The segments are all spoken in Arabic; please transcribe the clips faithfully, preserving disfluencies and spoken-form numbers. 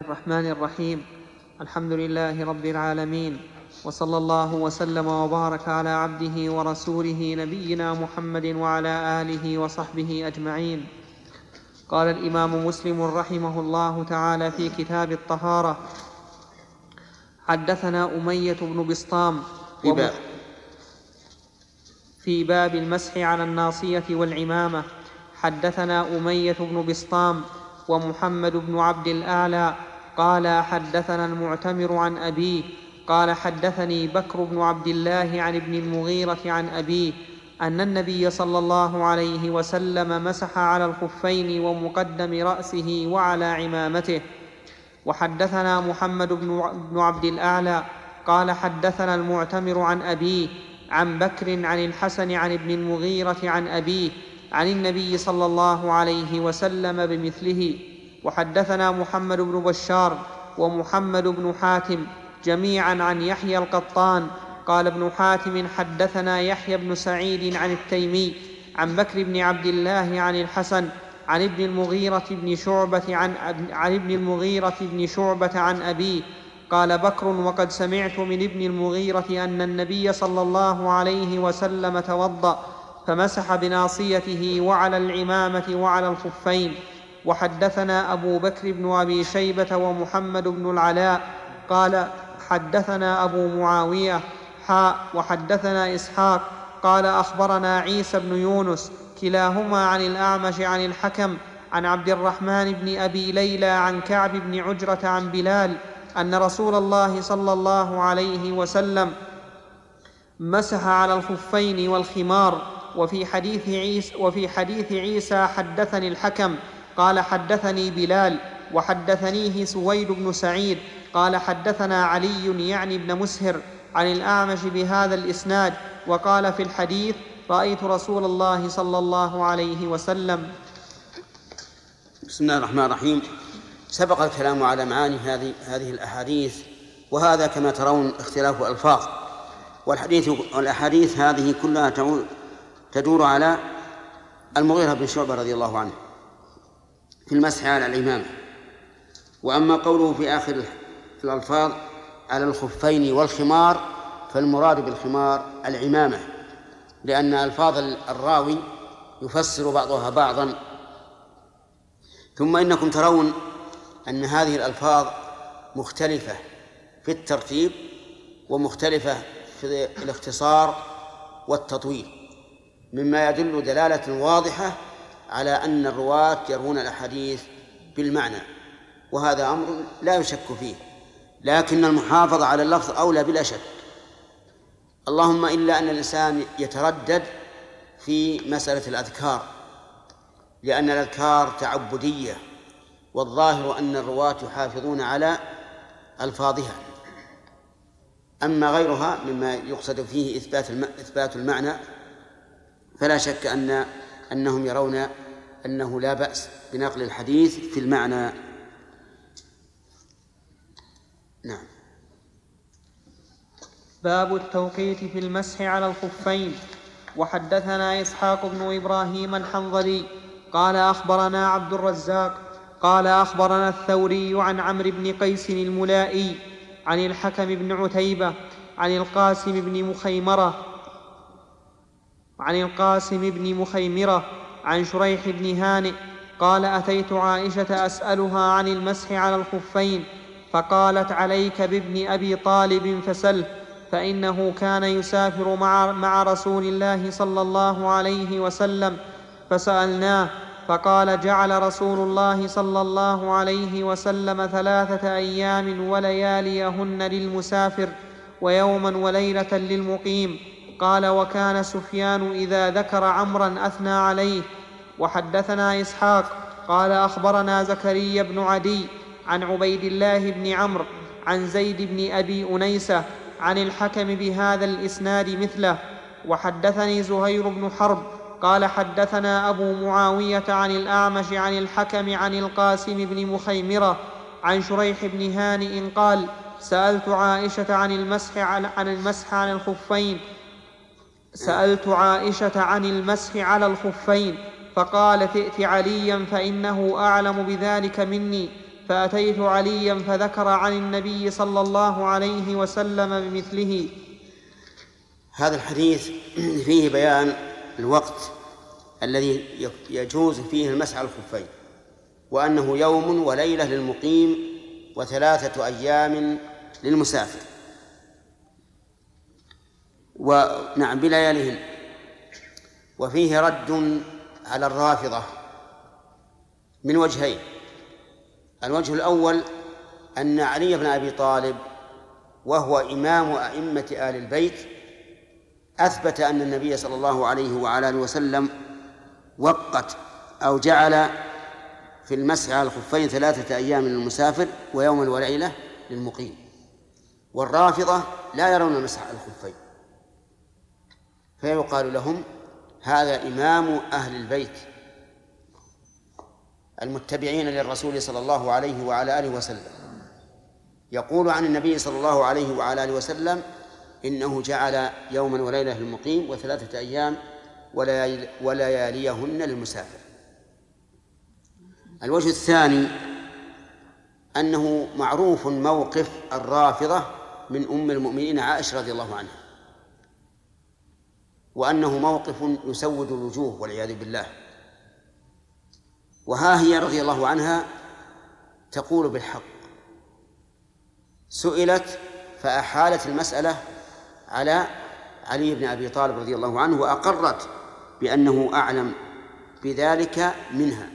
الرحمن الرحيم. الحمد لله رب العالمين، وصلى الله وسلم وبارك على عبده ورسوله نبينا محمد وعلى آله وصحبه أجمعين. قال الإمام مسلم رحمه الله تعالى في كتاب الطهارة: حدثنا أمية بن بسطام في باب, في باب المسح على الناصية والعمامة. حدثنا أمية بن بسطام ومحمد بن عبد الأعلى قال حدثنا المعتمر عن أبيه قال حدثني بكر بن عبد الله عن ابن المغيرة عن أبيه أن النبي صلى الله عليه وسلم مسح على الخفين ومقدم رأسه وعلى عمامته. وحدثنا محمد بن عبد الأعلى قال حدثنا المعتمر عن أبيه عن بكر عن الحسن عن ابن المغيرة عن أبيه عن النبي صلى الله عليه وسلم بمثله. وحدثنا محمد بن بشار ومحمد بن حاتم جميعا عن يحيى القطان قال ابن حاتم حدثنا يحيى بن سعيد عن التيمي عن بكر بن عبد الله عن الحسن عن ابن المغيرة بن شعبة عن, عن ابن المغيرة بن شعبة عن أبيه قال بكر: وقد سمعت من ابن المغيرة أن النبي صلى الله عليه وسلم توضأ فمسح بناصيته وعلى العمامة وعلى الخفين. وحدثنا أبو بكر بن أبي شيبة ومحمد بن العلاء قال حدثنا أبو معاوية حاء وحدثنا إسحاق قال أخبرنا عيسى بن يونس كلاهما عن الأعمش عن الحكم عن عبد الرحمن بن أبي ليلى عن كعب بن عجرة عن بلال أن رسول الله صلى الله عليه وسلم مسح على الخفين والخمار. وفي حديث عيسى, وفي حديث عيسى حدثني الحكم قال حدثني بلال وحدثنيه سويد بن سعيد قال حدثنا علي يعني ابن مسهر عن الأعمش بهذا الإسناد. وقال في الحديث: رأيت رسول الله صلى الله عليه وسلم. بسم الله الرحمن الرحيم. سبق الكلام على معاني هذه هذه الأحاديث، وهذا كما ترون اختلاف ألفاظ، والحديث والأحاديث هذه كلها تدور على المغيرة بن شعبة رضي الله عنه في المسح على العمامة. وأما قوله في آخر الألفاظ على الخفين والخمار فالمراد بالخمار العمامة، لأن ألفاظ الراوي يفسر بعضها بعضا. ثم إنكم ترون أن هذه الألفاظ مختلفة في الترتيب ومختلفة في الاختصار والتطويل، مما يدل دلالة واضحة على أن الرواة يروون الأحاديث بالمعنى، وهذا أمر لا يشك فيه، لكن المحافظة على اللفظ أولى بلا شك. اللهم إلا أن الإنسان يتردد في مسألة الأذكار، لأن الأذكار تعبدية، والظاهر أن الرواة يحافظون على ألفاظها. أما غيرها مما يقصد فيه إثبات إثبات المعنى فلا شك أن أنهم يرون أنه لا بأس بنقل الحديث في المعنى. نعم. باب التوقيت في المسح على الخفين. وحدثنا إسحاق بن إبراهيم الحنظلي قال أخبرنا عبد الرزاق قال أخبرنا الثوري عن عمرو بن قيس الملائي عن الحكم بن عتيبة عن القاسم بن مخيمرة عن القاسم بن مخيمرة عن شريح بن هانئ قال أتيت عائشة أسألها عن المسح على الخفين فقالت: عليك بابن أبي طالب فسله، فإنه كان يسافر مع, مع رسول الله صلى الله عليه وسلم. فسألناه فقال: جعل رسول الله صلى الله عليه وسلم ثلاثة أيام ولياليهن للمسافر ويوما وليلة للمقيم. قال: وكان سفيان إذا ذكر عمرا أثنى عليه. وحدثنا إسحاق قال أخبرنا زكريا بن عدي عن عبيد الله بن عمرو عن زيد بن أبي أنيسة عن الحكم بهذا الإسناد مثله. وحدثني زهير بن حرب قال حدثنا أبو معاوية عن الأعمش عن الحكم عن القاسم بن مخيمرة عن شريح بن هانئ قال: سألت عائشة عن المسح على, عن المسح على الخفين سألت عائشة عن المسح على الخفين فقالت: ائت عليا فإنه أعلم بذلك مني. فأتيت عليا فذكر عن النبي صلى الله عليه وسلم بمثله. هذا الحديث فيه بيان الوقت الذي يجوز فيه المسح على الخفين، وأنه يوم وليلة للمقيم وثلاثة أيام للمسافر، ونعم بلياليهن. وفيه رد على الرافضة من وجهين. الوجه الأول أن علي بن أبي طالب وهو إمام أئمة آل البيت أثبت أن النبي صلى الله عليه وعلى آله وسلم وقت أو جعل في المسح على الخفين ثلاثة أيام للمسافر ويوما وليلة للمقيم، والرافضة لا يرون المسح على الخفين، فيقال لهم هذا إمام أهل البيت المتبعين للرسول صلى الله عليه وعلى آله وسلم، يقول عن النبي صلى الله عليه وعلى آله وسلم إنه جعل يوما وليلة للمقيم وثلاثة أيام ولياليهن للمسافر. الوجه الثاني أنه معروف موقف الرافضة من أم المؤمنين عائشة رضي الله عنها، وأنه موقف يسود الوجوه والعياذ بالله. وها هي رضي الله عنها تقول بالحق، سئلت فأحالت المسألة على علي بن أبي طالب رضي الله عنه، وأقرت بأنه أعلم بذلك منها،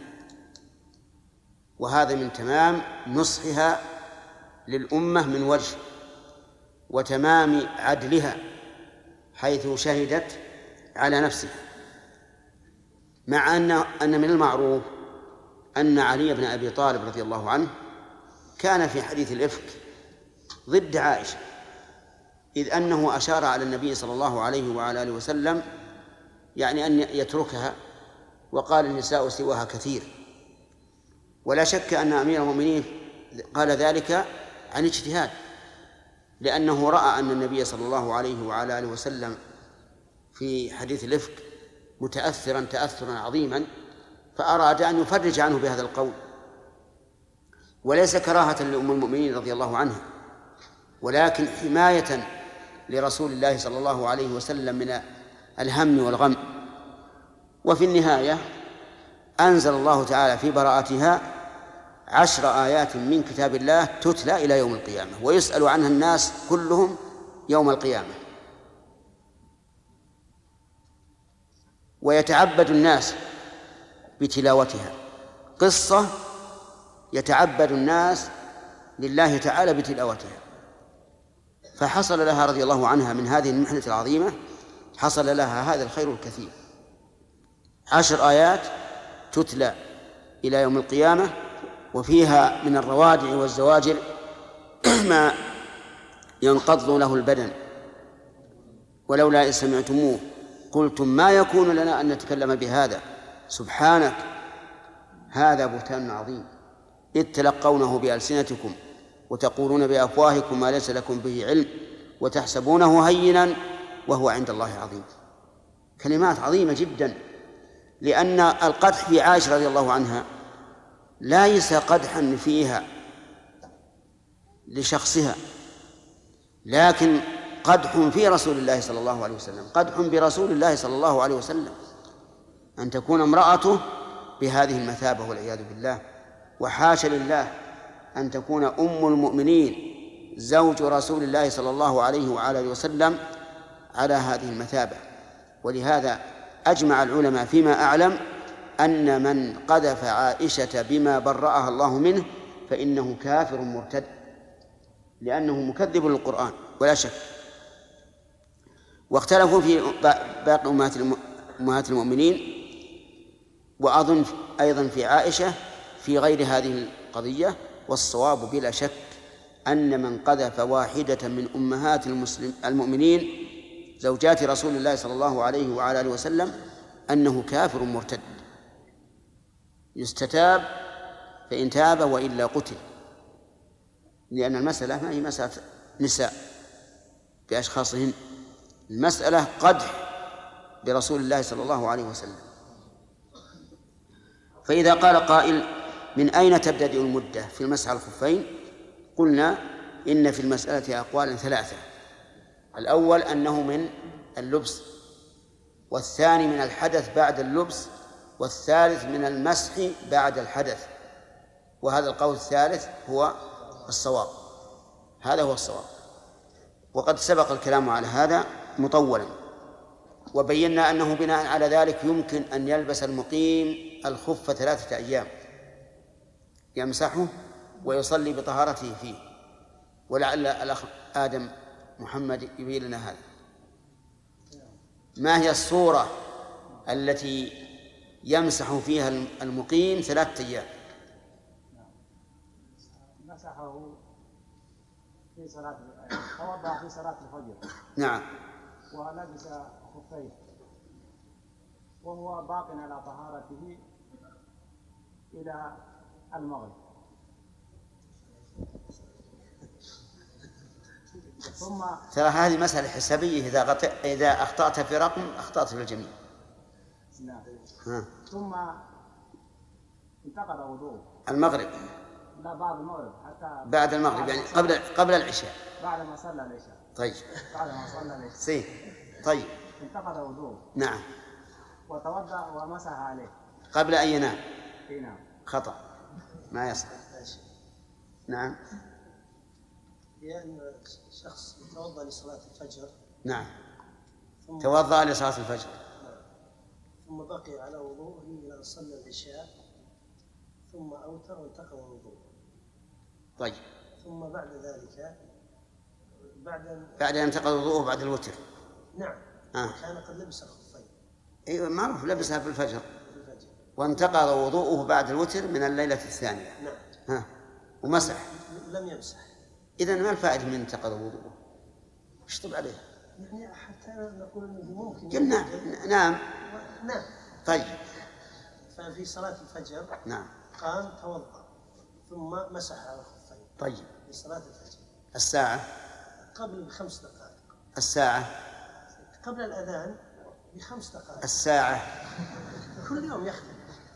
وهذا من تمام نصحها للأمة من وجه، وتمام عدلها حيث شهدت على نفسها، مع أن أن من المعروف أن علي بن أبي طالب رضي الله عنه كان في حديث الإفك ضد عائشة، إذ أنه أشار على النبي صلى الله عليه وعلى آله وسلم يعني أن يتركها، وقال النساء سواها كثير. ولا شك أن أمير المؤمنين قال ذلك عن اجتهاد، لأنه رأى أن النبي صلى الله عليه وعلى آله وسلم في حديث الإفك متأثرا تأثرا عظيما، فأراد أن يفرج عنه بهذا القول، وليس كراهة لأم المؤمنين رضي الله عنها، ولكن حماية لرسول الله صلى الله عليه وسلم من الهم والغم. وفي النهاية أنزل الله تعالى في براءتها عشر آيات من كتاب الله تتلى إلى يوم القيامة، ويسأل عنها الناس كلهم يوم القيامة، ويتعبد الناس بتلاوتها. قصة يتعبد الناس لله تعالى بتلاوتها، فحصل لها رضي الله عنها من هذه المحنة العظيمة حصل لها هذا الخير الكثير. عشر آيات تتلى إلى يوم القيامة، وفيها من الروادع والزواجر ما ينقض له البدن، ولولا إذ سمعتموه قلتم ما يكون لنا أن نتكلم بهذا سبحانك هذا بهتان عظيم، إذ تلقونه بألسنتكم وتقولون بأفواهكم ما ليس لكم به علم وتحسبونه هينا وهو عند الله عظيم. كلمات عظيمة جدا، لأن القدح في عائشة رضي الله عنها ليس قدحا فيها لشخصها، لكن قدح في رسول الله صلى الله عليه وسلم، قدح برسول الله صلى الله عليه وسلم، أن تكون امرأته بهذه المثابة والعياذ بالله. وحاشا لله أن تكون أم المؤمنين زوج رسول الله صلى الله عليه وعلى آله وسلم على هذه المثابة. ولهذا أجمع العلماء فيما أعلم أن من قذف عائشة بما برأها الله منه فإنه كافر مرتد، لأنه مكذب للقرآن ولا شك. واختلفوا في باقي أمهات المؤمنين، وأظن أيضا في عائشة في غير هذه القضية. والصواب بلا شك أن من قذف واحدة من أمهات المسلم المؤمنين زوجات رسول الله صلى الله عليه وعلى آله وسلم أنه كافر مرتد، يستتاب فإن تاب وإلا قتل، لأن المسألة ما هي مسألة نساء بأشخاصهن، المسألة قدح برسول الله صلى الله عليه وسلم. فإذا قال قائل من أين تبتدئ المدة في المسح على الخفين؟ قلنا إن في المسألة أقوال ثلاثة. الأول أنه من اللبس، والثاني من الحدث بعد اللبس، والثالث من المسح بعد الحدث، وهذا القول الثالث هو الصواب، هذا هو الصواب. وقد سبق الكلام على هذا مطولا، وبينا أنه بناء على ذلك يمكن أن يلبس المقيم الخف ثلاثة أيام يمسحه ويصلي بطهارته فيه، ولعل الأخ آدم محمد يبين لنا هذا. ما هي الصورة التي يمسح فيها المقيم ثلاثة أيام؟ مسحه في صلاة توضأ في صلاة الفجر. نعم. ولبس خفيه وهو باق على طهارته إلى المغرب، ثم ترى هذه مسألة حسابية، إذا غط... إذا أخطأت في رقم أخطأت في الجميع. نعم. ها. ثم انتقض وضوءه المغرب. لا بعد المغرب، حتى بعد المغرب يعني قبل قبل العشاء. بعد ما صلى العشاء. طيب. بعد ما صلى العشاء. سي. طيب. انتقض وضوءه. نعم. وتوضأ ومسح عليه. قبل أن ينام. اي نعم. خطأ، ما يصح. نعم. لأن شخص يتوضأ لصلاة الفجر. نعم. توضأ لصلاة الفجر. ثم بقي على وضوءه إلى أن صلى العشاء، ثم أوتر وانتقض وضوءه. طيب. ثم بعد ذلك بعد بعد أن انتقض وضوءه بعد الوتر. نعم. آه. كان قد لبس الخفين. أيوة معروف، لبسها في الفجر. في الفجر. وانتقض وضوءه بعد الوتر من الليلة الثانية. نعم. ها. ومسح. لم يمسح. إذن ما الفائدة من انتقض وضوءه؟ اشطب عليه. يعني حتى نقول أنه ممكن. قلنا نعم. نعم. طيب. ففي صلاة الفجر. نعم. قام توضأ ثم مسح على الخفين. طيب. في صلاة الفجر. الساعة. قبل بخمس دقائق. الساعة. قبل الأذان بخمس دقائق. الساعة. كل يوم يختلف.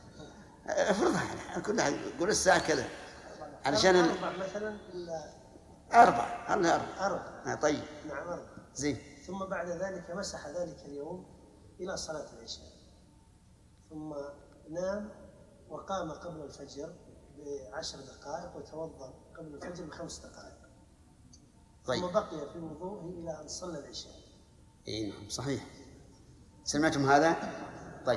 افرضها كلها يقول الساعة كذا علشان أربع مثلا إلا أربع الله أربع. أربع. طيب. نعم أربع. زين. ثم بعد ذلك مسح ذلك اليوم إلى صلاة العشاء، ثم نام وقام قبل الفجر بعشر دقائق وتوضأ قبل الفجر بخمس دقائق. طيب. ثم بقي في وضوءه إلى أن صلى العشاء. اي نعم صحيح. سمعتم هذا؟ طيب.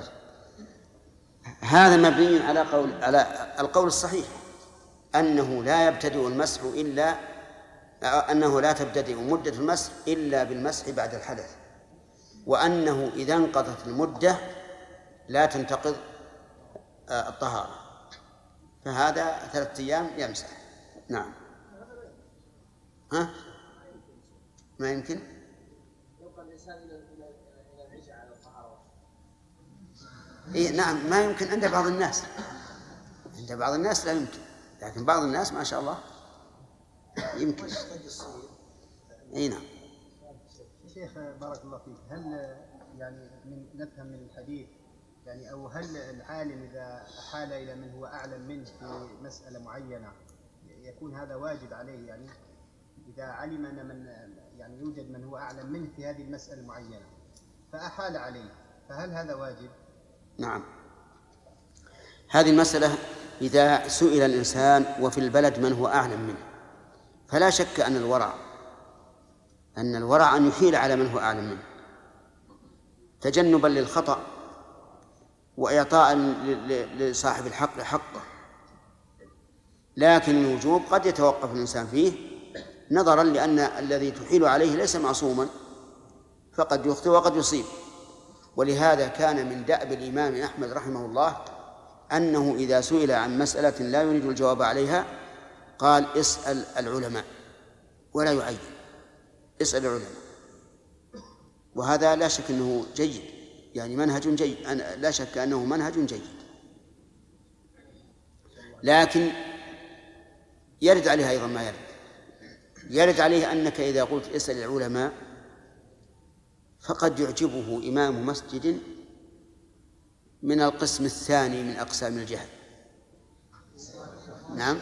هذا مبني على قول على القول الصحيح أنه لا يبتدئ المسح إلا أنه لا تبتدئ مدة المسح إلا بالمسح بعد الحدث، وأنه إذا انقضت المدة لا تنتقض الطهارة، فهذا ثلاثة أيام يمسح. نعم. ها؟ ما يمكن؟ يبقى الإنسان إلى العشاء على الطهارة. إيه نعم ما يمكن عند بعض الناس، عند بعض الناس لا يمكن، لكن بعض الناس ما شاء الله يمكن. اي نعم. شيخ بارك الله فيك، هل يعني من نفهم من الحديث يعني او هل العالم اذا احال الى من هو اعلم منه في مساله معينه يكون هذا واجب عليه؟ يعني اذا علم ان من يعني يوجد من هو اعلم منه في هذه المساله المعينه فاحال عليه، فهل هذا واجب؟ نعم. هذه المسألة إذا سئل الإنسان وفي البلد من هو أعلم منه فلا شك أن الورع أن الورع أن يحيل على من هو أعلم منه تجنبا للخطأ وإعطاء لصاحب الحق حقه، لكن الوجوب قد يتوقف الإنسان فيه نظرا لأن الذي تحيل عليه ليس معصوما فقد يخطئ وقد يصيب. ولهذا كان من دأب الإمام أحمد رحمه الله أنه إذا سئل عن مسألة لا يريد الجواب عليها قال اسأل العلماء ولا يعين، اسأل العلماء. وهذا لا شك أنه جيد، يعني منهج جيد، لا شك أنه منهج جيد، لكن يرد عليه أيضا ما يرد يرد عليه أنك إذا قلت اسأل العلماء فقد يعجبه إمام مسجد من القسم الثاني من أقسام الجهل نعم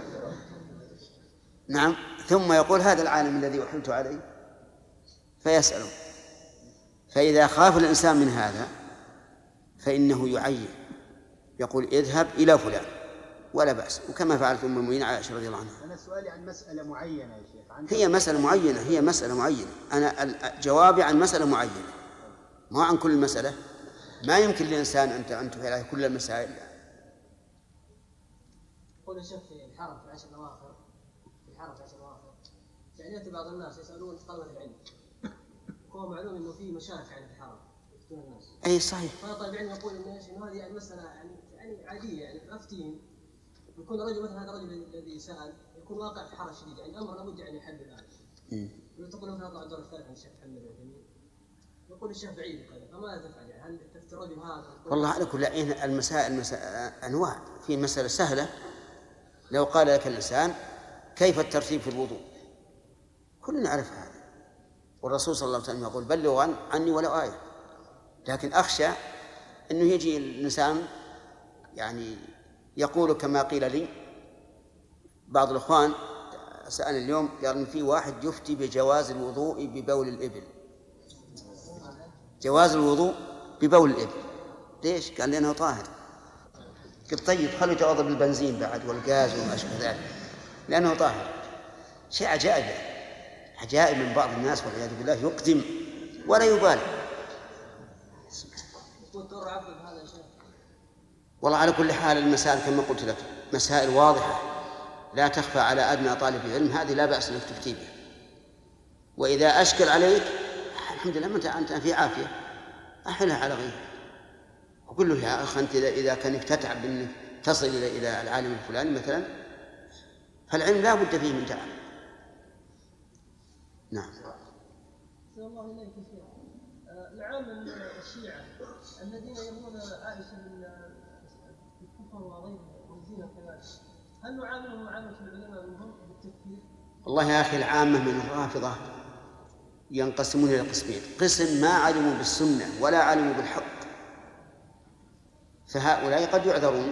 نعم ثم يقول هذا العالم الذي وحلت عليه فيسأله. فإذا خاف الإنسان من هذا فإنه يعين، يقول اذهب إلى فلان ولا بأس، وكما فعلت أم المؤمنين عائشة رضي الله عنها. أنا سؤالي عن مسألة معينة يا شيخ. عن هي مسألة معينة هي مسألة معينة أنا جوابي عن مسألة معينة ما عن كل المسألة. ما يمكن للإنسان أن أن تفعل كل المسائل. يقول الشيخ في الحرم في عشر أواخر في الحرم في عشر أواخر يعني يأتي بعض الناس يسألون طلبة العلم، هو معلوم إنه في مشاكل يعني في الحرم يفتون الناس. أي صحيح. فطالب العلم يقول إن إيش إنه هذه يعني مسألة يعني يعني عادية يعني أفتين، يكون الرجل مثلا هذا الرجل الذي سأل يكون واقع في حرج شديد يعني الأمر لابد يعني يحل الآن. وتقول مثلا طلع الدور الثالث عن الشيخ محمد العثيمين يقول الشيخ بعيد كذا، فماذا تفعل يعني؟ هل تفتي الرجل هذا؟ والله على كل حال المسائل المسائل أنواع. في مسألة سهلة لو قال لك الإنسان كيف الترتيب في الوضوء كلنا نعرف هذا، والرسول صلى الله عليه وسلم يقول بلغوا عن عني ولو آية. لكن أخشى أنه يجي الإنسان يعني يقول كما قيل لي بعض الإخوان سألني اليوم قال إن في واحد يفتي بجواز الوضوء ببول الإبل. جواز الوضوء ببول الإبل ليش؟ قال لأنه طاهر. قلت طيب خلوا يتوضأ بالبنزين بعد والغاز وما أشبه ذلك لأنه طاهر. شيء عجائب عجائب من بعض الناس والعياذ بالله يقدم ولا يبالي. والله على كل حال المسائل كما قلت لك مسائل واضحة لا تخفى على أدنى طالب علم، هذه لا بأس أنك تفتي بها. وإذا أشكل عليك الحمد لله أنت في عافية أحلها على غيرك وقل له يا أخي أنت إذا كانك تتعب أنك تصل إلى إلى العالم الفلاني مثلا فالعلم لا بد فيه من تعب. نعم. الله إليك شيخ. العامة من الشيعة الذين يرون عائشة من الكفر وغيره والزنا كذلك، هل نعاملهم معاملة العلماء منهم بالتكفير؟ والله يا أخي العامة من الرافضة ينقسمون إلى قسمين: قسم ما علموا بالسنة ولا علموا بالحق، فهؤلاء قد يعذرون،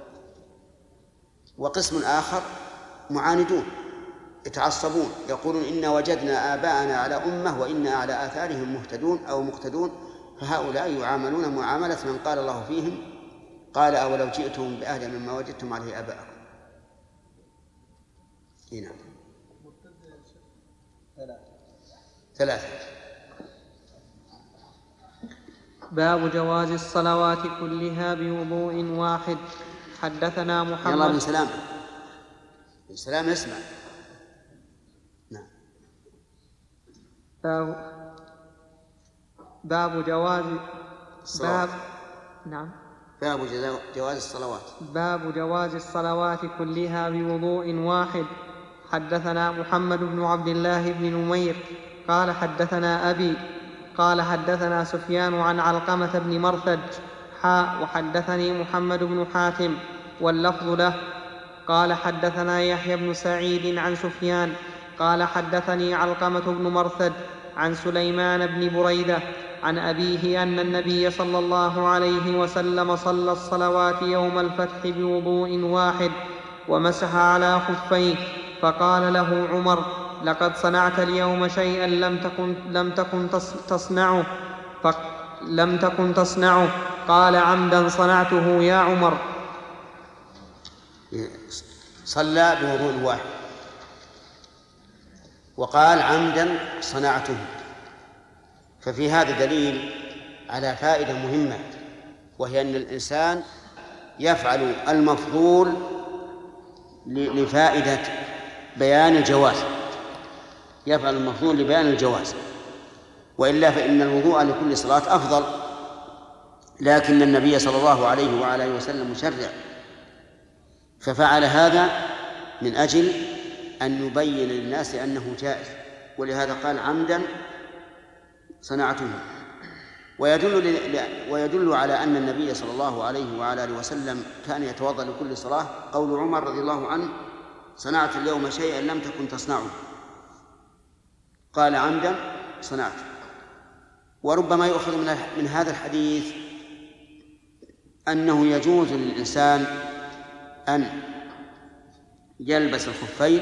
وقسم آخر معاندون يتعصبون يقولون إنا وجدنا آباءنا على أمة وإنا على آثارهم مهتدون أو مقتدون، فهؤلاء يعاملون معاملة من قال الله فيهم قال أولو جئتم بأهل مما وجدتم عليه آباءكم. هنا ثلاثة. باب جواز الصلوات كلها بوضوء واحد. حدثنا محمد. يلا بن سلام بن سلام اسمع. نعم. باب باب جواز الصلاة. باب نعم باب جواز الصلوات باب جواز الصلوات كلها بوضوء واحد. حدثنا محمد بن عبد الله بن نمير قال حدثنا أبي قال حدثنا سفيان عن علقمة بن مرثد حاء وحدثني محمد بن حاتم واللفظ له قال حدثنا يحيى بن سعيد عن سفيان قال حدثني علقمة بن مرثد عن سليمان بن بريدة عن أبيه أن النبي صلى الله عليه وسلم صلى الصلوات يوم الفتح بوضوء واحد ومسح على خفيه، فقال له عمر: لقد صنعت اليوم شيئا لم تكن, لم تكن تصنعه لم تكن تصنعه. قال: عمدا صنعته يا عمر. صلى بوضوء واحد وقال: عمدا صنعته. ففي هذا دليل على فائدة مهمة، وهي أن الإنسان يفعل المفضول لفائدة بيان الجواز يفعل المفضول لبيان الجواز وإلا فإن الوضوء لكل صلاة أفضل، لكن النبي صلى الله عليه وعلى آله وسلم مشرع، ففعل هذا من أجل أن يبين للناس أنه جائز، ولهذا قال: عمدا صنعته. ويدل, ويدل على أن النبي صلى الله عليه وعلى آله وسلم كان يتوضأ لكل صلاة قول عمر رضي الله عنه: صنعت اليوم شيئا لم تكن تصنعه. قال: عمدا صنعته. وربما يؤخذ من هذا الحديث أنه يجوز للإنسان أن يلبس الخفين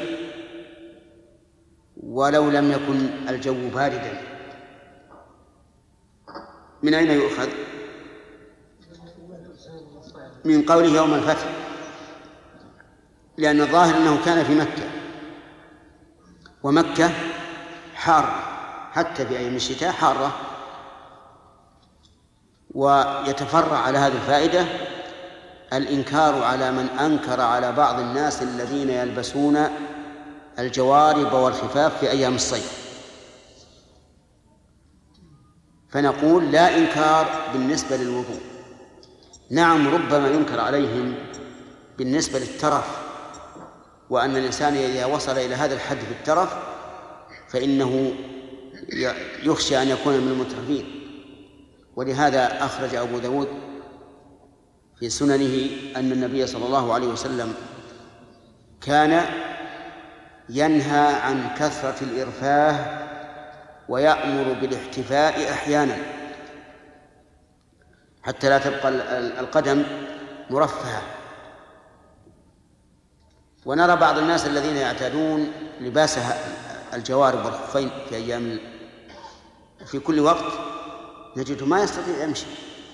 ولو لم يكن الجو باردا. من أين يؤخذ؟ من قوله يوم الفتح، لأن الظاهر أنه كان في مكة، ومكة حارة حتى في أيام الشتاء حارة. ويتفرع على هذه الفائدة الإنكار على من أنكر على بعض الناس الذين يلبسون الجوارب والخفاف في أيام الصيف. فنقول لا إنكار بالنسبة للوضوء، نعم ربما ينكر عليهم بالنسبة للترف، وأن الإنسان إذا وصل إلى هذا الحد في الترف فإنه يخشى أن يكون من المترفين. ولهذا أخرج أبو داود في سننه أن النبي صلى الله عليه وسلم كان ينهى عن كثرة الإرفاه ويأمر بالاحتفاء أحيانا حتى لا تبقى القدم مرفهة. ونرى بعض الناس الذين يعتادون لباس الجوارب والخفين في أيام في كل وقت نجده ما يستطيع يمشي،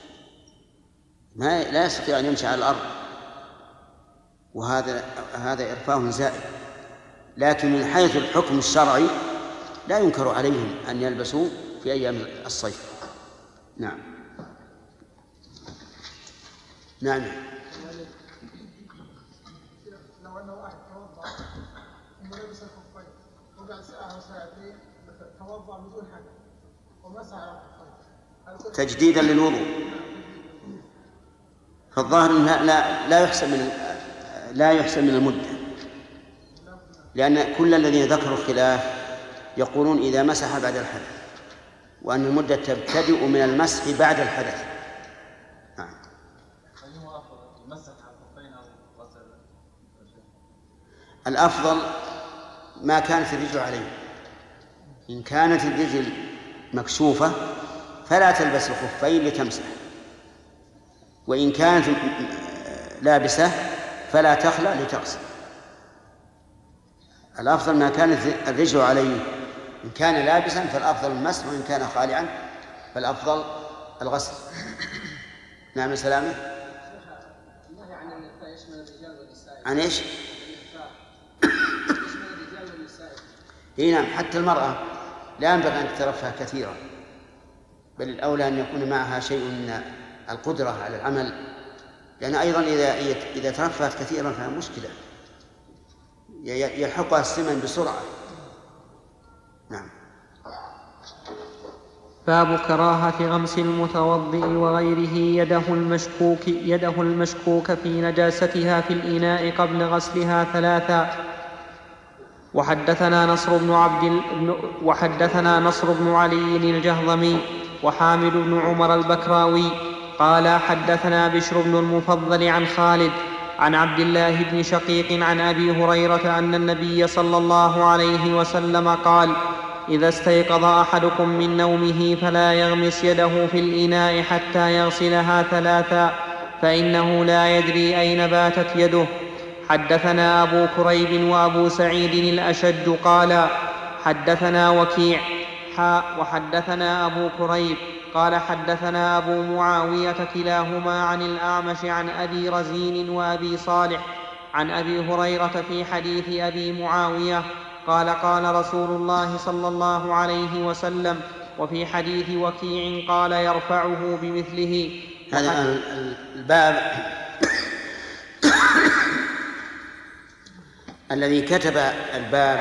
ما لا يستطيع أن يمشي على الأرض، وهذا هذا إرفاه زائد. لكن من حيث الحكم الشرعي لا ينكر عليهم أن يلبسوا في أيام الصيف. نعم نعم. لو أنه واحد توضأ ثم لبس الخفين وقعد ساعة وساعتين توضأ بدون حدث ومسح على الخفين تجديدا للوضوء، فالظاهر لا لا لا يحسب من لا يحسب من المدة، لأن كل الذين ذكروا الخلاف يقولون إذا مسح بعد الحدث، وأن المدة تبتدئ من المسح بعد الحدث. نعم. الأفضل ما كانت الرجل عليه. إن كانت الرجل مكشوفة فلا تلبس الخفين لتمسح، وإن كانت لابسة فلا تخلع لتغسل. الأفضل ما كانت الرجل عليه. إن كان لابسا فالأفضل المسح، وإن كان خالعا فالأفضل الغسل. نعم سلامة. عن إيش؟ إيه نعم، حتى المرأة لا ينبغي أن تترفه كثيرا، بل الأولى أن يكون معها شيء من القدرة على العمل، لأن أيضا إذا إذا ترفهت كثيرا فهي مشكلة، يلحقها السمن بسرعة. نعم. باب كراهة غمس المتوضئ وغيره يده المشكوك يده المشكوك في نجاستها في الإناء قبل غسلها ثلاثا. وحدثنا نصر بن عبد وحدثنا نصر بن علي الجهضمي وحامد بن عمر البكراوي قال حدثنا بشر بن المفضل عن خالد عن عبد الله بن شقيق عن أبي هريرة أن النبي صلى الله عليه وسلم قال: إذا استيقظ أحدكم من نومه فلا يغمس يده في الإناء حتى يغسلها ثلاثا، فإنه لا يدري أين باتت يده. حدثنا أبو كريب وأبو سعيد الأشج قال حدثنا وكيع حاء وحدثنا أبو كريب قال حدثنا أبو معاوية كلاهما عن الأعمش عن أبي رزين وأبي صالح عن أبي هريرة في حديث أبي معاوية قال قال رسول الله صلى الله عليه وسلم. وفي حديث وكيع قال يرفعه بمثله. هذا الباب الذي كتب الباب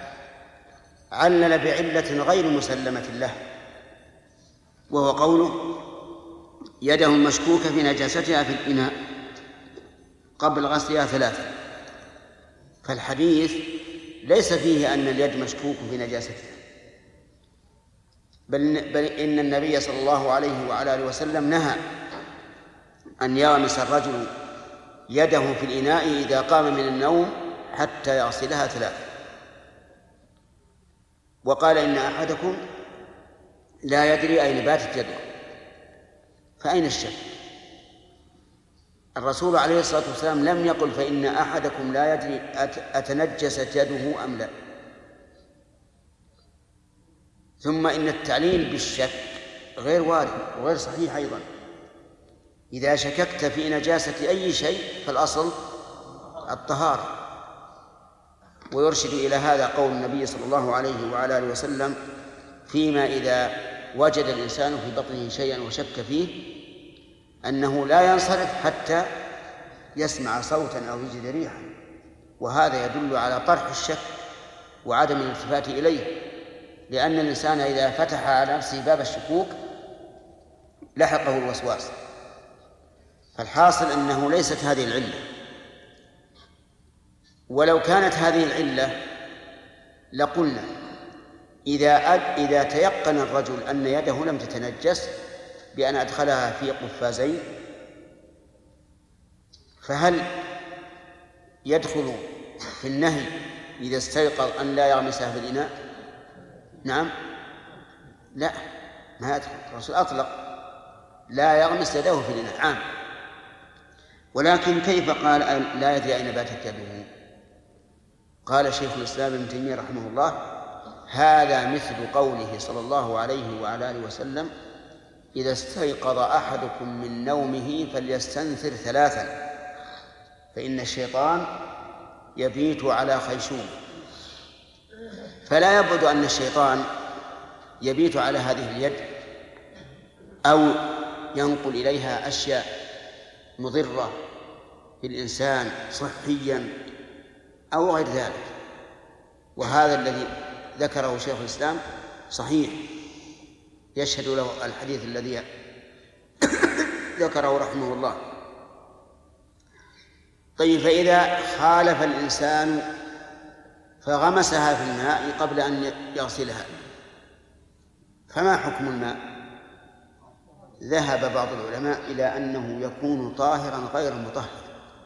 علل بعلة غير مسلمة له، وهو قوله يده المشكوكة في نجاستها في الإناء قبل غسلها ثلاثة. فالحديث ليس فيه أن اليد مشكوك في نجاستها، بل, بل إن النبي صلى الله عليه وعلى آله وسلم نهى أن يغمس الرجل يده في الإناء إذا قام من النوم حتى يغسلها ثلاثة. وقال إن أحدكم لا يدري أين باتت يده. فأين الشك؟ الرسول عليه الصلاة والسلام لم يقل فإن أحدكم لا يدري أتنجست يده أم لا. ثم إن التعليل بالشك غير وارد وغير صحيح أيضا. إذا شككت في نجاسة أي شيء فالأصل الطهارة. ويرشد إلى هذا قول النبي صلى الله عليه وعلى آله وسلم فيما إذا وجد الإنسان في بطنه شيئا وشك فيه أنه لا ينصرف حتى يسمع صوتا أو يجد ريحا، وهذا يدل على طرح الشك وعدم الالتفات إليه، لأن الإنسان إذا فتح على نفسه باب الشكوك لحقه الوسواس. فالحاصل أنه ليست هذه العلة، ولو كانت هذه العلة لقلنا إذا إذا تيقن الرجل أن يده لم تتنجس بأن أدخلها في قفازين، فهل يدخل في النهي إذا استيقظ أن لا يغمسها في الإناء؟ نعم، لا، ما يدخل. الرسول أطلق لا يغمس يده في الإناء عام. ولكن كيف قال لا يدري أين باتت يده؟ قال شيخ الإسلام ابن تيمية رحمه الله هذا مثل قوله صلى الله عليه وعلى آله وسلم إذا استيقظ أحدكم من نومه فليستنثر ثلاثا فإن الشيطان يبيت على خيشوم. فلا يبعد أن الشيطان يبيت على هذه اليد أو ينقل إليها أشياء مضرة بالإنسان صحيا أو غير ذلك، وهذا الذي ذكره شيخ الإسلام صحيح، يشهد له الحديث الذي ذكره رحمه الله. طيب، فإذا خالف الإنسان فغمسها في الماء قبل أن يغسلها فما حكم الماء؟ ذهب بعض العلماء إلى أنه يكون طاهرا غير مطهر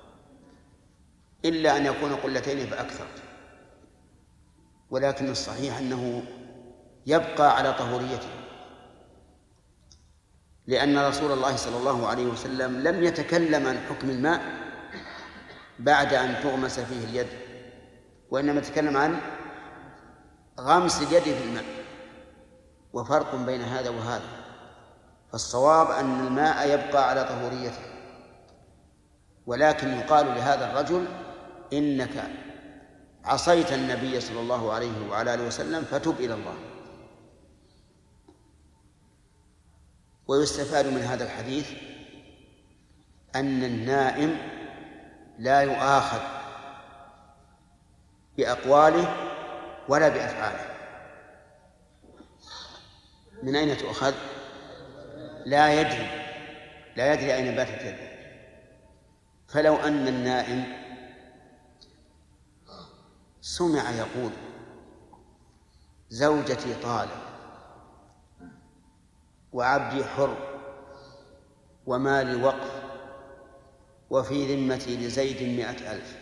إلا أن يكون قلتين فأكثر، ولكن الصحيح أنه يبقى على طهوريته، لأن رسول الله صلى الله عليه وسلم لم يتكلم عن حكم الماء بعد أن تغمس فيه اليد، وإنما تكلم عن غمس اليد في الماء، وفرق بين هذا وهذا. فالصواب أن الماء يبقى على طهوريته، ولكن يقال لهذا الرجل إنك عصيت النبي صلى الله عليه وعلى آله وسلم فتب إلى الله. ويستفاد من هذا الحديث أن النائم لا يؤاخذ بأقواله ولا بأفعاله. من أين تؤخذ؟ لا يدري لا يدري أين باتت يده. فلو أن النائم سمع يقول زوجتي طالق وعبدي حر ومالي وقف وفي ذمتي لزيد مئة ألف،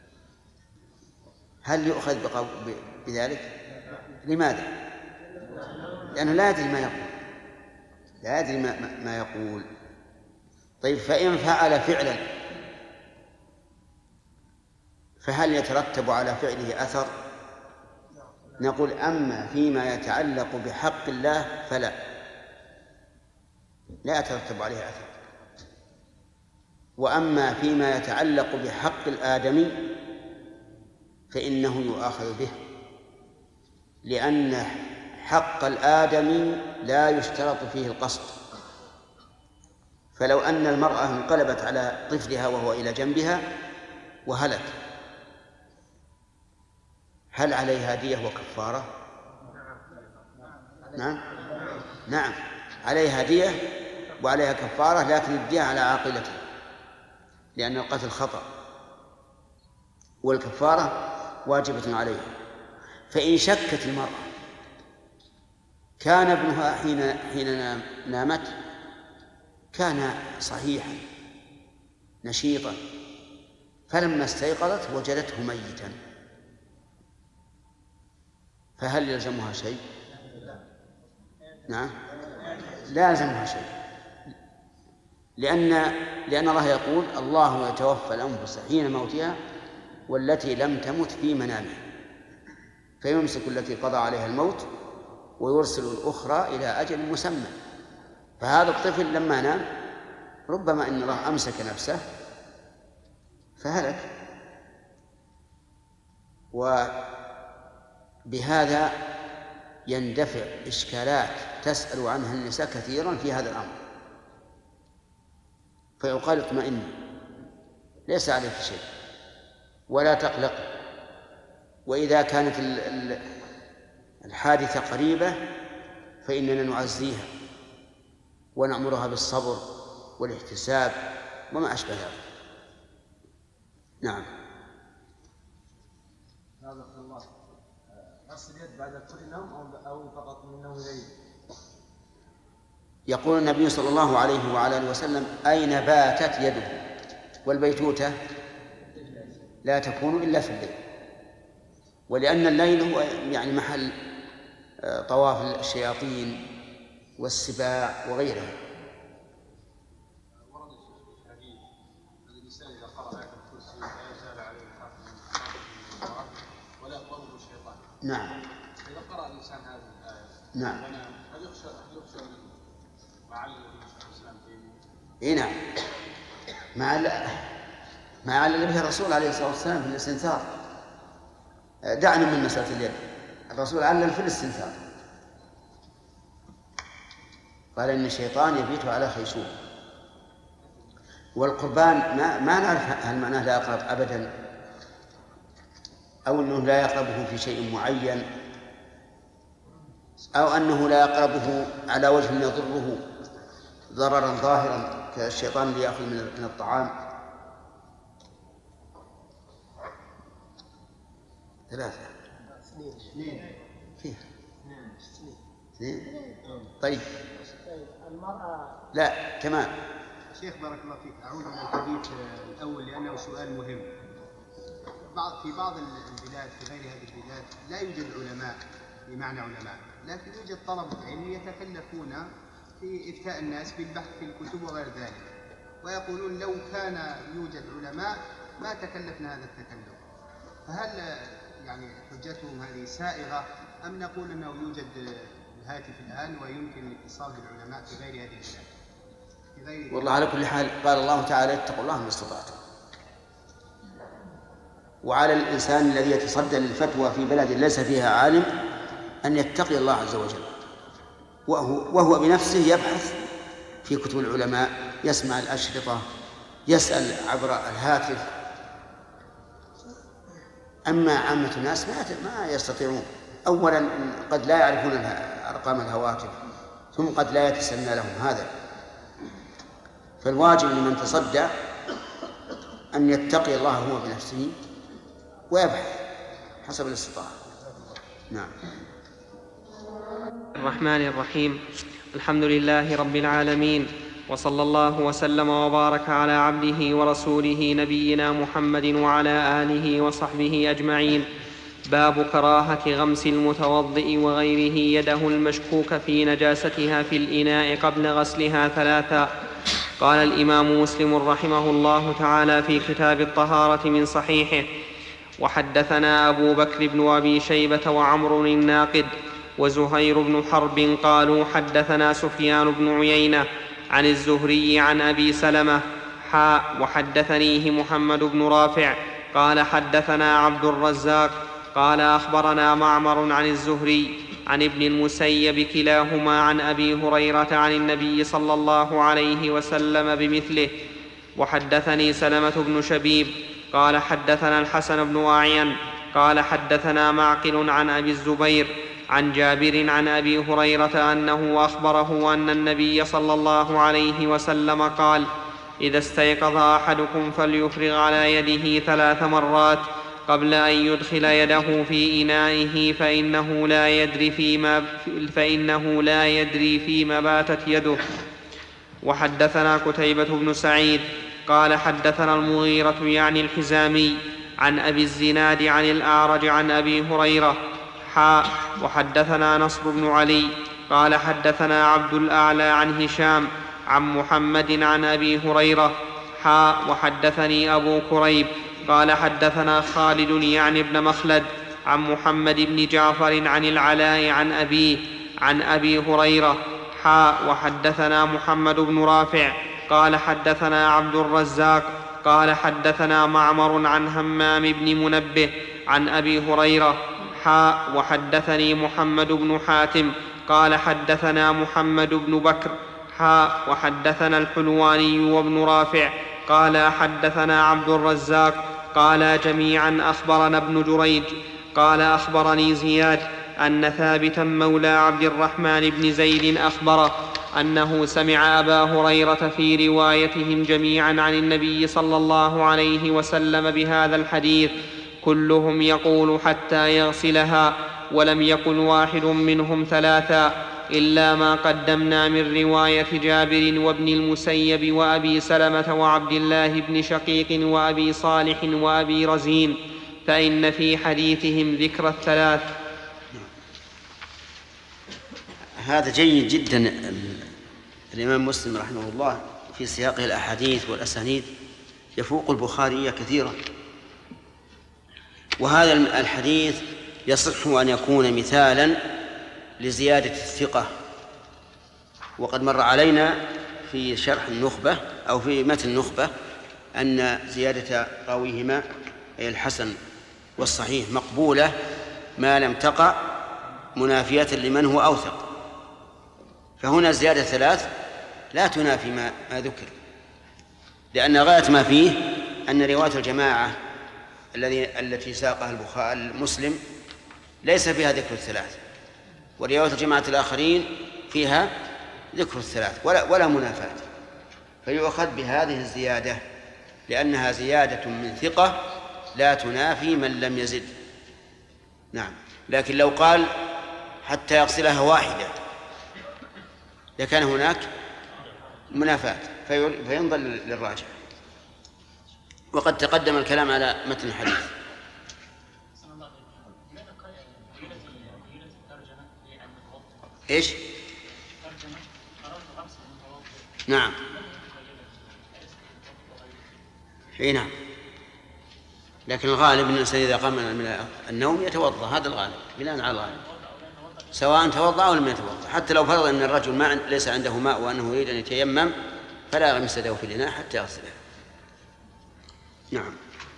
هل يؤخذ بذلك؟ لماذا؟ لأنه لا يدري ما يقول لا يدري ما, ما يقول. طيب، فإن فعل فعلا فهل يترتب على فعله أثر؟ نقول أما فيما يتعلق بحق الله فلا لا يترتب عليه أثر، وأما فيما يتعلق بحق الآدمي فإنه يؤاخذ به، لأن حق الآدمي لا يشترط فيه القصد. فلو أن المرأة انقلبت على طفلها وهو إلى جنبها وهلك، هل عليها دية وكفارة؟ نعم نعم عليها دية وعليها كفارة، لكن الدية على عاقلته لأن القتل خطأ، والكفارة واجبة عليها. فإن شكت المرأة كان ابنها حين حين نامت كان صحيحا نشيطا، فلما استيقظت وجدته ميتا، فهل يلزمها شيء؟ نعم لا يلزمها شيء، لأن لأن الله يقول: الله يتوفى الأنفس حين موتها والتي لم تمت في منامها، فيمسك التي قضى عليها الموت ويرسل الأخرى إلى أجل مسمى. فهذا الطفل لما نام ربما أن الله أمسك نفسه فهلك. وبهذا يندفع إشكالات تسأل عنها النساء كثيرا في هذا الأمر، فيقال: اطمئني، ليس عليك شيء ولا تقلق، وإذا كانت الحادثة قريبة فإننا نعزيها ونأمرها بالصبر والاحتساب وما أشبه ذلك. نعم. هذا الله غسل اليد بعد كل نوم أو فقط من نوم الليل؟ يقول النبي صلى الله عليه وعلى آله وسلم: أين باتت يده؟ والبيتوتة لا تكون إلا في الليل، ولأن الليل هو يعني محل طواف الشياطين والسباع وغيرها. ورد في الحديث أن الإنسان إذا قرأ آية الكرسي لا يزال عليه خاتم ولا يقربه الشيطان. نعم. إذا قرأ الإنسان هذه الآية نعم. هل يخشى هل يخشى من معلم الإسلام فيه؟ إيه نعم. مع ما علل به الرسول عليه الصلاة والسلام في الاستنثار. دعني من مسألة اليد. الرسول علل في الاستنثار، قال إن الشيطان يبيت على خيشوم. والقربان ما, ما نعرف هل معناه لا يقرب أبدا أو أنه لا يقربه في شيء معين أو أنه لا يقربه على وجه يضره ضررا ظاهرا كالشيطان اللي يأخذ من الطعام. ثلاثة اثنين فيه اثنين. طيب المرأة لا كمان. شيخ بارك الله فيك، أعود إلى الحديث الأول لأنه سؤال مهم. بعض في بعض البلاد في غير هذه البلاد لا يوجد علماء بمعنى علماء، لكن يوجد طلبة علم يتكلفون في إفتاء الناس بالبحث في الكتب وغير ذلك، ويقولون لو كان يوجد علماء ما تكلفنا هذا التكلف. فهل يعني حجتهم هذه سائغة أم نقول أنه يوجد الهاتف الآن ويمكن الاتصال بالعلماء في غير هذه البلاد؟ في غير والله على كل حال قال الله تعالى: اتقوا الله ما استطعتم. وعلى الإنسان الذي يتصدى للفتوى في بلد ليس فيها عالم أن يتقي الله عز وجل، وهو, وهو بنفسه يبحث في كتب العلماء، يسمع الأشرطة، يسأل عبر الهاتف. أما عامة الناس ما يستطيعون. أولا قد لا يعرفون أرقام الهواتف، ثم قد لا يتسنى لهم هذا. فالواجب لمن تصدى أن يتقي الله هو بنفسه ويبحث حسب الاستطاعة. نعم. الرحمن الرحيم. الحمد لله رب العالمين، وصلى الله وسلم وبارك على عبده ورسوله نبينا محمد وعلى آله وصحبه أجمعين. باب كراهة غمس المتوضئ وغيره يده المشكوك في نجاستها في الإناء قبل غسلها ثلاثا. قال الإمام مسلم رحمه الله تعالى في كتاب الطهارة من صحيحه: وحدثنا أبو بكر بن أبي شيبة وعمر الناقد وزهير بن حرب قالوا حدثنا سفيان بن عيينة عن الزهري عن أبي سلمة حاء وحدثنيه محمد بن رافع قال حدثنا عبد الرزاق قال أخبرنا معمر عن الزهري عن ابن المسيب كلاهما عن أبي هريرة عن النبي صلى الله عليه وسلم بمثله. وحدثني سلمة بن شبيب قال حدثنا الحسن بن أعين قال حدثنا معقل عن أبي الزبير عن جابر عن أبي هريرة أنه أخبره أن النبي صلى الله عليه وسلم قال: إذا استيقظ أحدكم فليفرغ على يده ثلاث مرات قبل أن يدخل يده في إنائه فإنه لا يدري فيما, فإنه لا يدري فيما باتت يده. وحدثنا قتيبة بن سعيد قال حدثنا المغيرة يعني الحزامي عن أبي الزناد عن الأعرج عن أبي هريرة حاء وحدثنا نصر بن علي قال حدثنا عبد الأعلى عن هشام عن محمد عن أبي هريرة حاء وحدثني أبو كريب قال حدثنا خالد يعني ابن مخلد عن محمد بن جعفر عن العلاء عن أبيه عن أبي هريرة حاء وحدثنا محمد بن رافع قال حدثنا عبد الرزاق قال حدثنا معمر عن همام بن منبه عن أبي هريرة حاء وحدثني محمد بن حاتم قال حدثنا محمد بن بكر حاء وحدثنا الحلواني وابن رافع قال حدثنا عبد الرزاق قال جميعا أخبرنا ابن جريج قال أخبرني زياد أن ثابتا مولى عبد الرحمن بن زيد أخبره أنه سمع أبا هريرة في روايتهم جميعا عن النبي صلى الله عليه وسلم بهذا الحديث كلهم يقول حتى يغسلها، ولم يقل واحد منهم ثلاثا إلا ما قدمنا من رواية جابر وابن المسيب وأبي سلمة وعبد الله بن شقيق وأبي صالح وأبي رزين، فإن في حديثهم ذكر الثلاث. هذا جيد جدا. الإمام مسلم رحمه الله في سياقه الأحاديث والأسانيد يفوق البخاري كثيرا، وهذا الحديث يصح أن يكون مثالا لزيادة الثقة. وقد مر علينا في شرح النخبة أو في متن النخبة أن زيادة راويهما أي الحسن والصحيح مقبولة ما لم تقع منافية لمن هو أوثق، فهنا زيادة ثلاث لا تنافي ما ذكر، لأن غاية ما فيه أن رواية الجماعة الذي التي ساقها البخاري المسلم ليس فيها ذكر الثلاث، ورواية الجماعة الآخرين فيها ذكر الثلاث ولا, ولا منافاة، فيؤخذ بهذه الزيادة لأنها زيادة من ثقة لا تنافي من لم يزد. نعم، لكن لو قال حتى يغسلها واحدة لكان هناك منافاة فينظر للراجح. وقد تقدم الكلام على متن الحديث. إيش؟ نعم اي نعم، لكن الغالب ان الانسان اذا قام من النوم يتوضا، هذا الغالب بناء على الغالب، سواء توضا او لم يتوضا. حتى لو فرض ان الرجل ما ليس عنده ماء وانه يريد ان يتيمم فلا يغمس يده في الاناء حتى يغسله. نعم.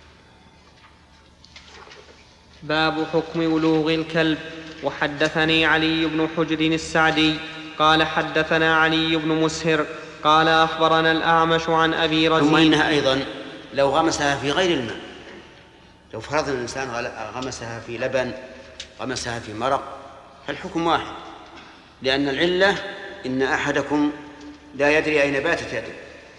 باب حكم ولوغ الكلب. وحدثني علي بن حجر السعدي قال حدثنا علي بن مسهر قال أخبرنا الأعمش عن أبي رزين. ثم إنها أيضا لو غمسها في غير الماء، لو فرض الإنسان غمسها في لبن، غمسها في مرق، فالحكم واحد، لأن العلة إن أحدكم لا يدري أين باتت يده.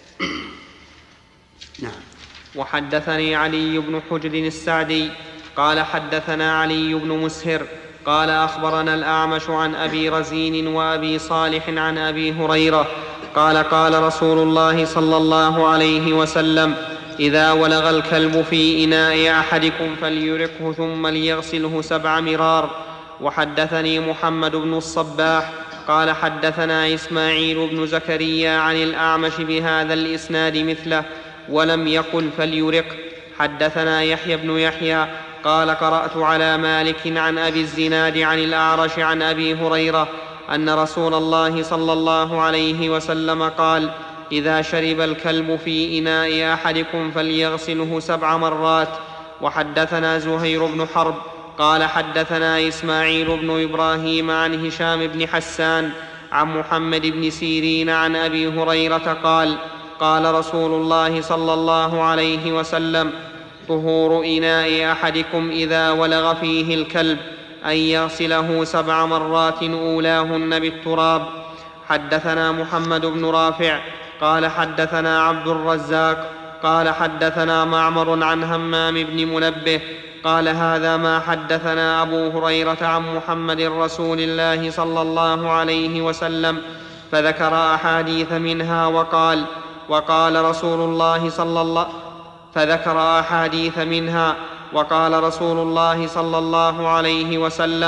نعم. وحدثني علي بن حجر السعدي قال حدثنا علي بن مسهر قال أخبرنا الأعمش عن أبي رزين وأبي صالح عن أبي هريرة قال قال رسول الله صلى الله عليه وسلم: إذا ولغ الكلب في إناء أحدكم فليرقه ثم ليغسله سبع مرار. وحدثني محمد بن الصباح قال حدثنا إسماعيل بن زكريا عن الأعمش بهذا الإسناد مثله ولم يقل فليرق. حدثنا يحيى بن يحيى قال قرأت على مالك عن أبي الزناد عن الأعرج عن أبي هريرة أن رسول الله صلى الله عليه وسلم قال: إذا شرب الكلب في إناء أحدكم فليغسله سبع مرات. وحدثنا زهير بن حرب قال حدثنا إسماعيل بن إبراهيم عن هشام بن حسان عن محمد بن سيرين عن أبي هريرة قال: قال رسول الله صلى الله عليه وسلم: طهور إناء أحدكم إذا ولغ فيه الكلب أن يغسله سبع مرات أولاهن بالتراب. حدثنا محمد بن رافع قال حدثنا عبد الرزاق قال حدثنا معمر عن همام بن منبه قال: هذا ما حدثنا أبو هريرة عن محمد رسول الله صلى الله عليه وسلم، فذكر أحاديث منها وقال: وقال رسول الله صلى الله فذكر أحاديث منها وقال رسول الله صلى الله عليه وسلم: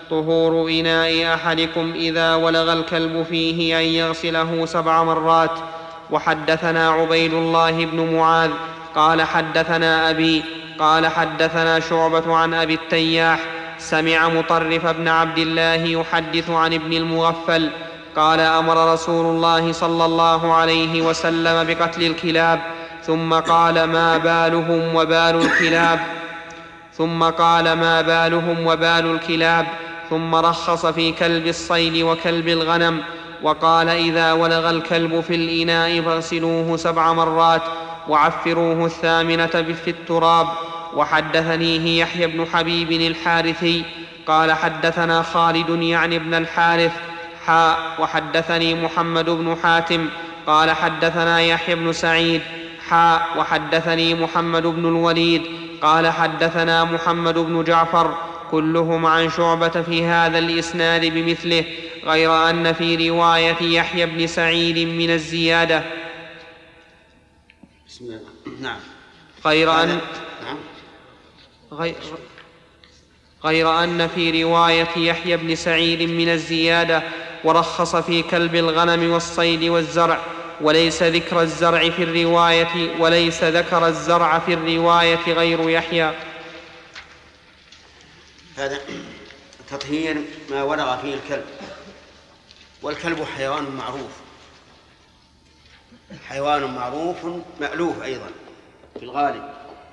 طهور إناء أحدكم إذا ولغ الكلب فيه أن يغسله سبع مرات. وحدثنا عبيد الله بن معاذ قال حدثنا أبي قال حدثنا شعبة عن أبي التياح سمع مطرف بن عبد الله يحدث عن ابن المغفل قال أمر رسول الله صلى الله عليه وسلم بقتل الكلاب ثم قال ما بالهم وبال الكلاب ثم قال ما بالهم وبال الكلاب ثم رخص في كلب الصيد وكلب الغنم وقال إذا ولغ الكلب في الإناء فاغسلوه سبع مرات وعفروه الثامنة في التراب. وحدثنيه يحيى بن حبيب الحارثي قال حدثنا خالد يعني ابن الحارث حاء وحدثني محمد بن حاتم قال حدثنا يحيى بن سعيد حاء وحدثني محمد بن الوليد قال حدثنا محمد بن جعفر كلهم عن شعبة في هذا الإسناد بمثله غير أن في رواية يحيى بن سعيد من الزيادة بسم الله. نعم. غير أن نعم. غير غير أن في رواية يحيى بن سعيد من الزيادة ورخص في كلب الغنم والصيد والزرع وليس ذكر الزرع في الرواية وليس ذكر الزرع في الرواية غير يحيى. هذا تطهير ما ولغ فيه الكلب. والكلب حيوان معروف حيوان معروف مألوف أيضا في الغالب.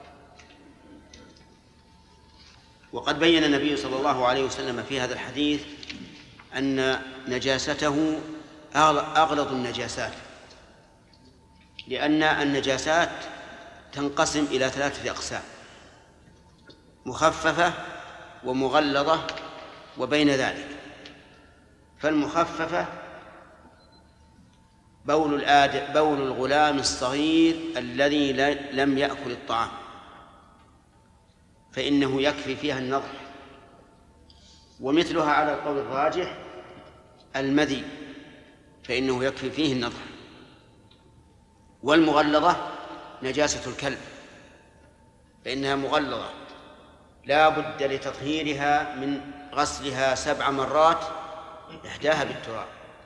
وقد بين النبي صلى الله عليه وسلم في هذا الحديث أن نجاسته أغلظ النجاسات، لأن النجاسات تنقسم إلى ثلاثة أقسام: مخففة ومغلظة وبين ذلك. فالمخففة بول الآد بول الغلام الصغير الذي لم يأكل الطعام، فإنه يكفي فيها النضح. ومثلها على القول الراجح المذي، فإنه يكفي فيه النضح. والمغلظة نجاسة الكلب، فإنها مغلظة لا بد لتطهيرها من غسلها سبع مرات إحداها بالتراب.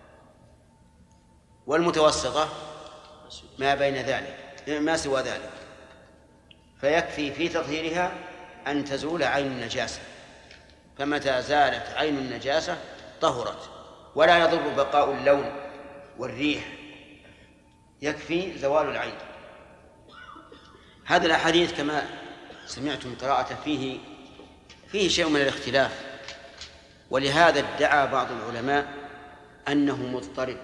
والمتوسطة ما بين ذلك ما سوى ذلك، فيكفي في تطهيرها أن تزول عين النجاسة، فمتى زالت عين النجاسة طهرت، ولا يضر بقاء اللون والريح، يكفي زوال العين. هذا الأحاديث كما سمعتم قراءة فيه فيه شيء من الاختلاف، ولهذا ادعى بعض العلماء أنه مضطرب،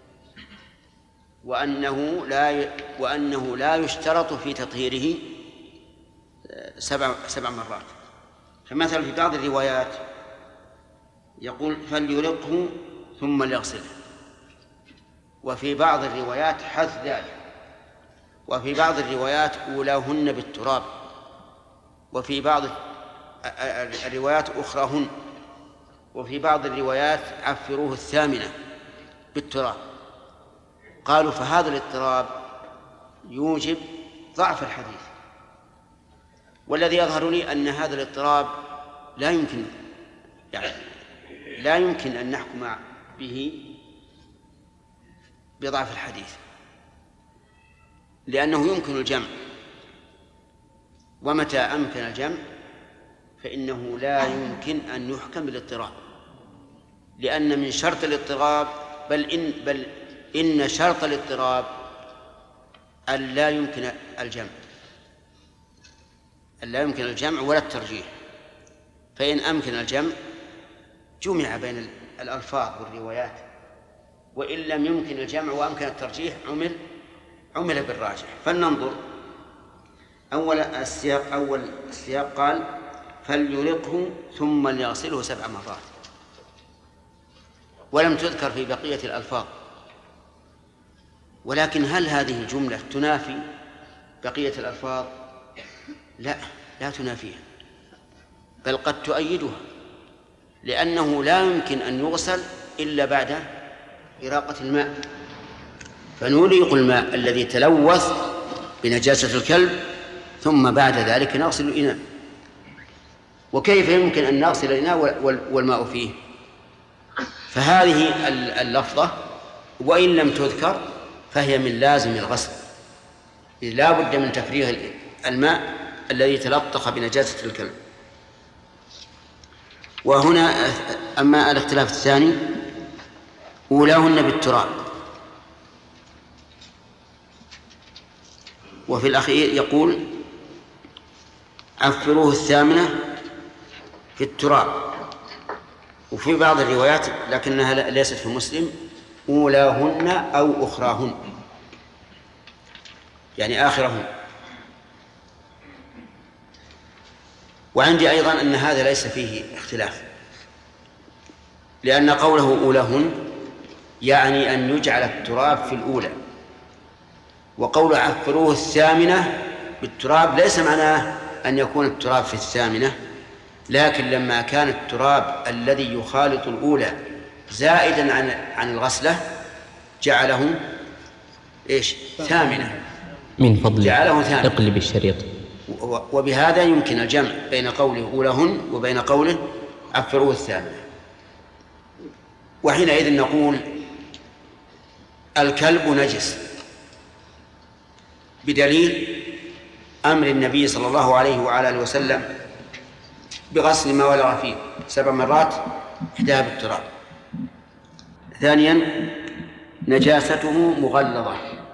وأنه لا وأنه لا يشترط في تطهيره سبع سبع مرات. فمثلا في بعض الروايات يقول فليرقه ثم ليغسله، وفي بعض الروايات حذف ذلك، وفي بعض الروايات أولاهن بالتراب، وفي بعض الروايات أخراهن، وفي بعض الروايات عفروه الثامنة بالتراب. قالوا فهذا الاضطراب يوجب ضعف الحديث، والذي يظهر لي أن هذا الاضطراب لا يمكن يعني لا يمكن أن نحكم به بضعف الحديث، لأنه يمكن الجمع، ومتى أمكن الجمع فإنه لا يمكن أن يحكم بالاضطراب، لأن من شرط الاضطراب بل إن بل إن شرط الاضطراب أن لا يمكن الجمع أن لا يمكن الجمع ولا الترجيح. فإن أمكن الجمع جمع بين الألفاظ والروايات، وإن لم يمكن الجمع وأمكن الترجيح عمل عمل بالراجح. فلننظر أول السياق أول السياق قال فليرقه ثم ليغسله سبع مرات، ولم تذكر في بقية الألفاظ. ولكن هل هذه الجملة تنافي بقية الألفاظ؟ لا، لا تنافيها، بل قد تؤيدها، لأنه لا يمكن أن يغسل إلا بعد إراقة الماء، فنريق الماء الذي تلوث بنجاسة الكلب ثم بعد ذلك نغسل الإناء. وكيف يمكن أن نغسل الإناء والماء فيه؟ فهذه اللفظة وإن لم تذكر فهي من لازم الغسل، لا بد من تفريغ الماء الذي تلطخ بنجاسة الكلب. وهنا أما الاختلاف الثاني أولاهن بالتراب، وفي الأخير يقول عفروه الثامنة في التراب. وفي بعض الروايات لكنها ليست في مسلم أولاهن أو أخراهن، يعني آخرهن. وعندي أيضا أن هذا ليس فيه اختلاف، لأن قوله أولاهن يعني أن يجعل التراب في الأولى، وقول عفروه الثامنة بالتراب ليس معناه أن يكون التراب في الثامنة، لكن لما كان التراب الذي يخالط الأولى زائدا عن عن الغسلة جعله إيش ثامنة، من فضل جعله ثامنة. اقلب الشريط. وبهذا يمكن الجمع بين قوله أولهن وبين قوله عفروه الثامنة. وحينئذ نقول الكلب نجس بدليل أمر النبي صلى الله عليه وعلى آله وسلم بغسل ما ولغ فيه سبع مرات إحداها بالتراب. ثانيا نجاسته مغلظة،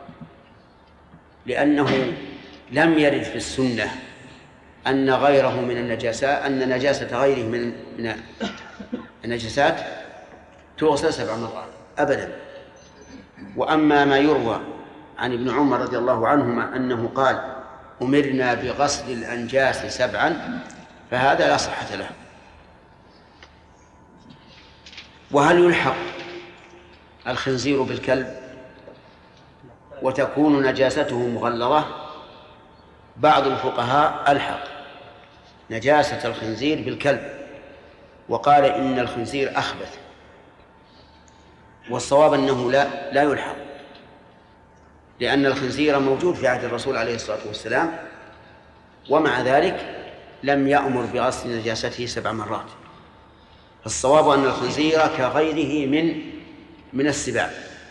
لأنه لم يرد في السنة أن غيره من النجاسات أن نجاسة غيره من من النجاسات تغسل سبع مرات أبدا. وأما ما يروى عن ابن عمر رضي الله عنهما أنه قال أمرنا بغسل الأنجاس سبعا فهذا لا صحة له. وهل يلحق الخنزير بالكلب وتكون نجاسته مغلظة؟ بعض الفقهاء ألحق نجاسة الخنزير بالكلب وقال إن الخنزير أخبث، والصواب أنه لا لا يلحق، لأن الخنزير موجود في عهد الرسول عليه الصلاة والسلام، ومع ذلك لم يأمر بغسل نجاسته سبع مرات. فالصواب أن الخنزير كغيره من من السباع.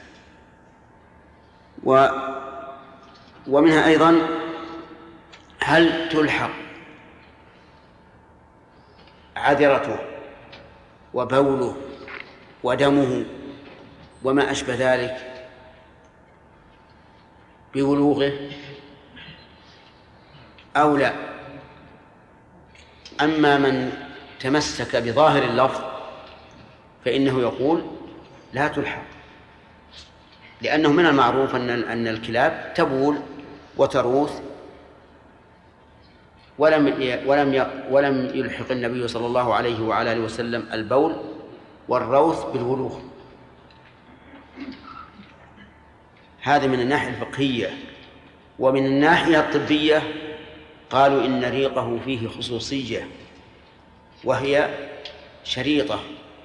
و ومنها أيضا هل تلحق عذرته وبوله ودمه وما أشبه ذلك بولوغه أو لا؟ أما من تمسك بظاهر اللفظ فإنه يقول لا تلحق، لأنه من المعروف أن أن الكلاب تبول وتروث، ولم ولم ولم يلحق النبي صلى الله عليه وعلى آله وسلم البول والروث بالولوغ. هذا من الناحية الفقهية. ومن الناحية الطبية قالوا إن ريقه فيه خصوصية، وهي شريطة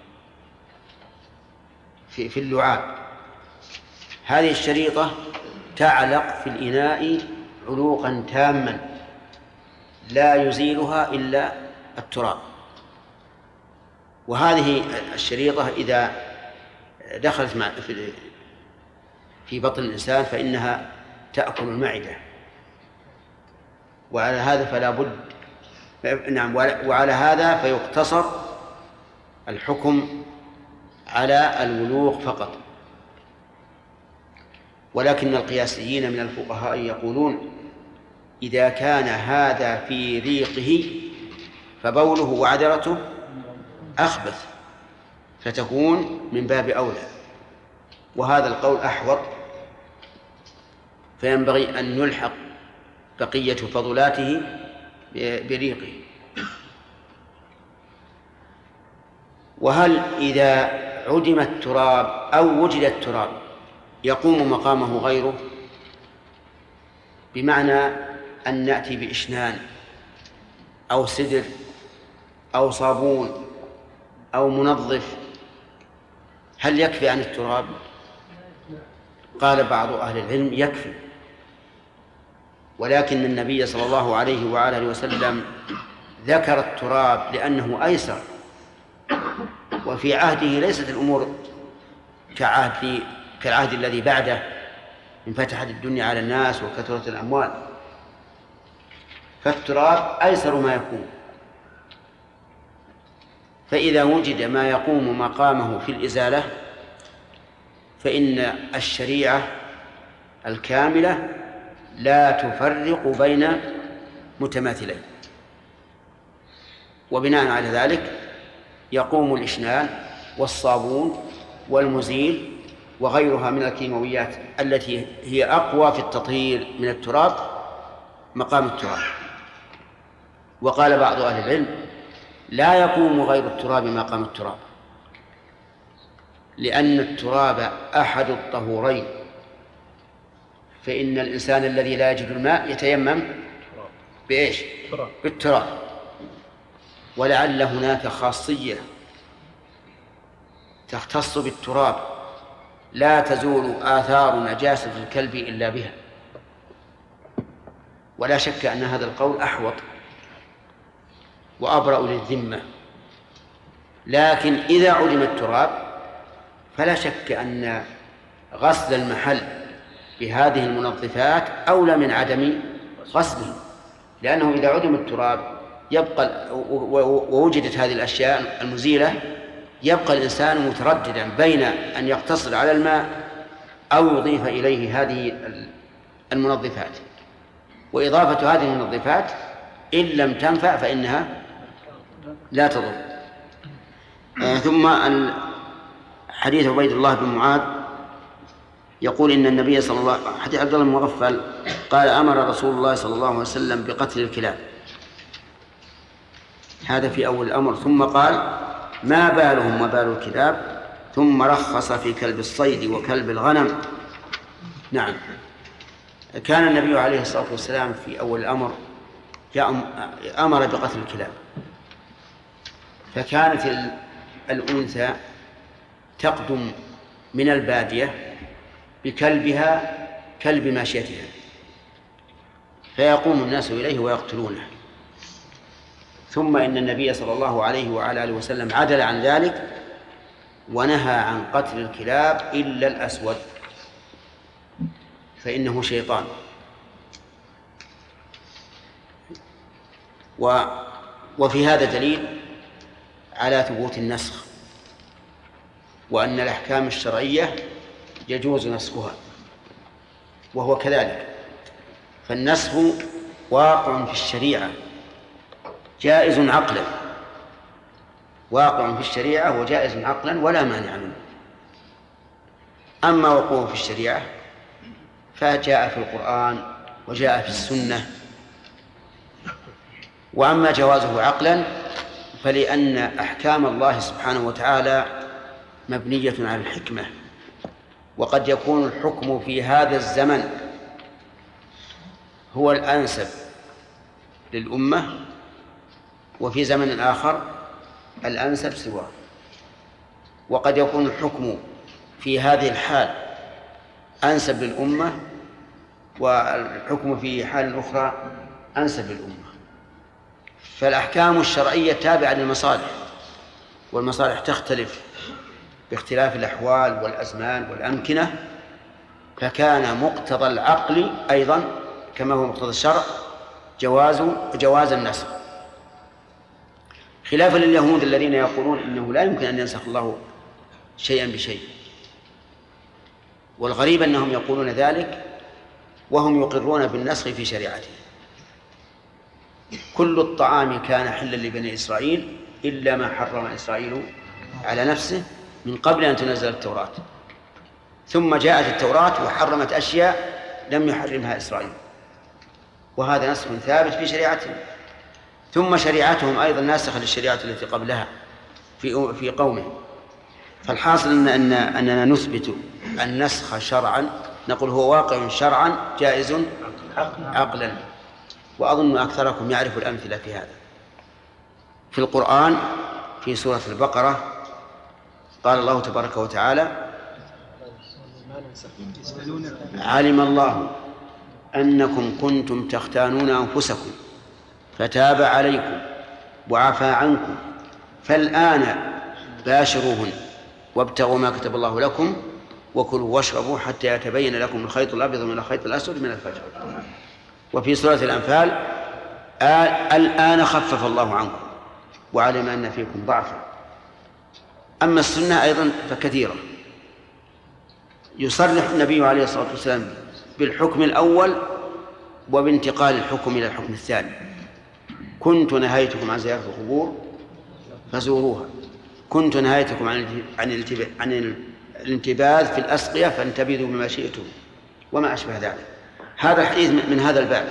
في في اللعاب. هذه الشريطة تعلق في الإناء علوقا تاما لا يزيلها إلا التراب، وهذه الشريطة إذا دخلت مع في في بطن الإنسان فإنها تأكل المعدة، وعلى هذا فلا بد نعم وعلى هذا فيقتصر الحكم على الولوغ فقط. ولكن القياسيين من الفقهاء يقولون إذا كان هذا في ريقه فبوله وعذرته أخبث، فتكون من باب أولى، وهذا القول أحوط، فينبغي أن نلحق بقية فضلاته بريقه. وهل إذا عدم التراب أو وجد التراب يقوم مقامه غيره؟ بمعنى أن نأتي بإشنان أو سدر أو صابون أو منظف، هل يكفي عن التراب؟ قال بعض أهل العلم يكفي، ولكن النبي صلى الله عليه وعلى آله وسلم ذكر التراب لأنه أيسر، وفي عهده ليست الأمور كعهد كالعهد الذي بعده، انفتحت الدنيا على الناس وكثرت الأموال، فالتراب أيسر ما يكون. فإذا وجد ما يقوم مقامه في الإزالة فإن الشريعة الكاملة لا تفرق بين متماثلين، وبناء على ذلك يقوم الإشنان والصابون والمزيل وغيرها من الكيماويات التي هي أقوى في التطهير من التراب مقام التراب. وقال بعض أهل العلم لا يقوم غير التراب مقام التراب، لأن التراب أحد الطهورين، فإن الإنسان الذي لا يجد الماء يتيمم بإيش؟ بالتراب. ولعل هناك خاصية تختص بالتراب لا تزول آثار نجاسة الكلب إلا بها، ولا شك أن هذا القول أحوط وأبرأ للذمة. لكن إذا عدم التراب فلا شك أن غسل المحل بهذه المنظفات أولى من عدم غسله، لأنه إذا عدم التراب يبقى ووجدت هذه الأشياء المزيلة يبقى الإنسان مترددا بين أن يقتصر على الماء أو يضيف إليه هذه المنظفات، وإضافة هذه المنظفات إن لم تنفع فإنها لا تضر. آه ثم حديث عبيد الله بن معاذ يقول إن النبي صلى الله عليه وسلم حديث عبد الله بن مغفل قال أمر رسول الله صلى الله عليه وسلم بقتل الكلاب، هذا في أول الأمر، ثم قال ما بالهم وبال الكلاب، ثم رخص في كلب الصيد وكلب الغنم. نعم، كان النبي عليه الصلاة والسلام في أول الأمر أمر بقتل الكلاب، فكانت الأنثى تقدم من البادية بكلبها كلب ماشيتها، فيقوم الناس إليه ويقتلونه، ثم إن النبي صلى الله عليه وعلى آله وسلم عدل عن ذلك ونهى عن قتل الكلاب إلا الأسود فإنه شيطان. و وفي هذا دليل على ثبوت النسخ، وأن الأحكام الشرعية يجوز نسخها، وهو كذلك، فالنسخ واقع في الشريعة جائز عقلا، واقع في الشريعة وجائز عقلا ولا مانع منه. أما وقوعه في الشريعة فجاء في القرآن وجاء في السنة، وأما جوازه عقلا فلأن أحكام الله سبحانه وتعالى مبنية على الحكمة، وقد يكون الحكم في هذا الزمن هو الأنسب للأمة، وفي زمن آخر الأنسب سواه، وقد يكون الحكم في هذه الحال أنسب للأمة والحكم في حال أخرى أنسب للأمة. فالأحكام الشرعية تابعة للمصالح، والمصالح تختلف باختلاف الأحوال والأزمان والأمكنة، فكان مقتضى العقل أيضا كما هو مقتضى الشرع جواز جواز النسخ، خلافا لليهود الذين يقولون إنه لا يمكن أن ينسخ الله شيئا بشيء. والغريب أنهم يقولون ذلك وهم يقرون بالنسخ في شريعته. كل الطعام كان حلا لبني إسرائيل إلا ما حرم إسرائيل على نفسه من قبل أن تنزل التوراة، ثم جاءت التوراة وحرمت أشياء لم يحرمها إسرائيل، وهذا نسخ ثابت في شريعتهم. ثم شريعتهم أيضا ناسخة للشريعة التي قبلها في في قومهم. فالحاصل أن أن أننا نثبت النسخ شرعا، نقول هو واقع شرعا جائز عقلا، وأظن أكثركم يعرف الأمثلة في هذا. في القرآن في سورة البقرة قال الله تبارك وتعالى علم الله أنكم كنتم تختانون أنفسكم فتاب عليكم وعفى عنكم فالآن باشروهن وابتغوا ما كتب الله لكم وكلوا واشربوا حتى يتبين لكم الخيط الأبيض من الخيط الأسود من الفجر. وفي سورة الأنفال الآن خفف الله عنكم وعلم أن فيكم ضعفا. أما السنة أيضا فكثيرة، يصرح النبي عليه الصلاة والسلام بالحكم الأول وبانتقال الحكم إلى الحكم الثاني. كنت نهيتكم عن زيارة القبور فزوروها، كنت نهيتكم عن عن الانتباذ في الأسقية فانتبذوا بما شئتم، وما أشبه ذلك. هذا الحديث من هذا الباب.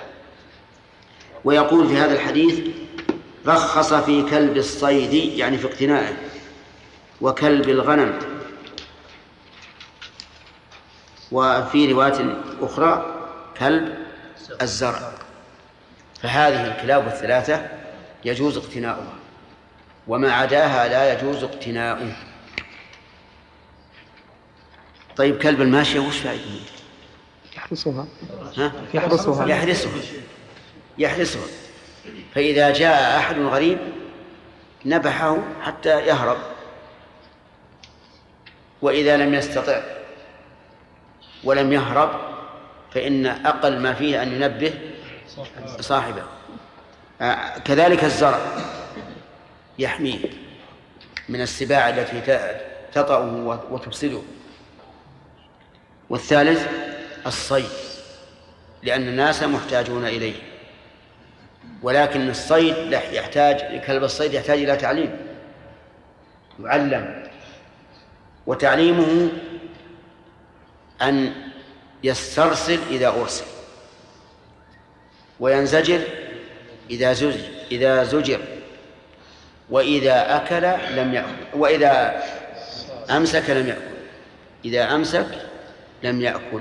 ويقول في هذا الحديث رخص في كلب الصيد يعني في اقتنائه، وكلب الغنم، وفي رواية أخرى كلب الزرع. فهذه الكلاب الثلاثة يجوز اقتناؤها، وما عداها لا يجوز اقتناؤه. طيب كلب الماشية وش فائدته؟ يحرسها. ها؟ يحرسها يحرسها يحرسها فإذا جاء أحد غريب نبحه حتى يهرب، وإذا لم يستطع ولم يهرب فإن أقل ما فيه أن ينبه صاحبه. آه كذلك الزرع يحميه من السباع التي تطأه وتفسده. والثالث الصيد، لأن الناس محتاجون إليه، ولكن الصيد يحتاج كلب الصيد يحتاج إلى تعليم، يعلم، وتعليمه أن يسترسل إذا أرسل، وينزجر إذا زجر إذا زجر وإذا أكل لم يأكل، وإذا أمسك لم يأكل إذا أمسك لم يأكل.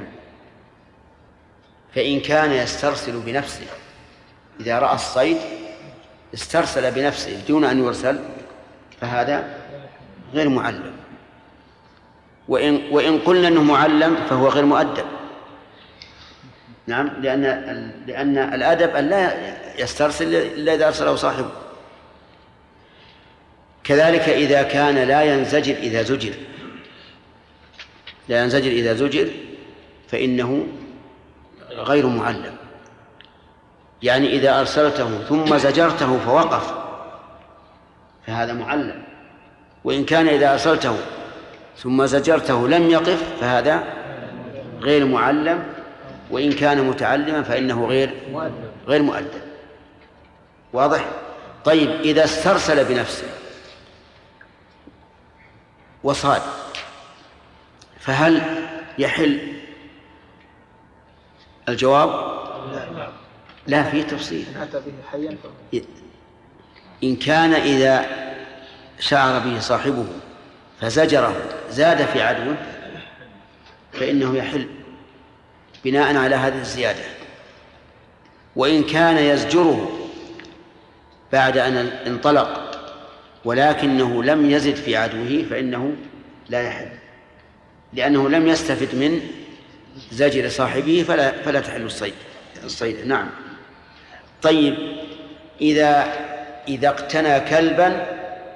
فإن كان يسترسل بنفسه إذا رأى الصيد استرسل بنفسه دون أن يرسل فهذا غير معلم. وإن, وإن قلنا أنه معلم فهو غير مؤدب. نعم، لأن, لأن الأدب أن لا يسترسل إلا إذا أرسله صاحبه. كذلك إذا كان لا ينزجر إذا زجر لا ينزجر إذا زجر فإنه غير معلم. يعني إذا أرسلته ثم زجرته فوقف فهذا معلم، وإن كان إذا أرسلته ثم زجرته لم يقف فهذا غير معلم، وإن كان متعلما فإنه غير غير مؤدب. واضح؟ طيب إذا استرسل بنفسه وصاد فهل يحل؟ الجواب لا، فيه تفصيل. إن كان إذا شعر به صاحبه فزجره زاد في عدوه فإنه يحل بناء على هذه الزيادة. وإن كان يزجره بعد أن انطلق ولكنه لم يزد في عدوه فإنه لا يحل، لأنه لم يستفد من زجر صاحبه فلا, فلا تحل الصيد الصيد نعم. طيب إذا إذا اقتنى كلبا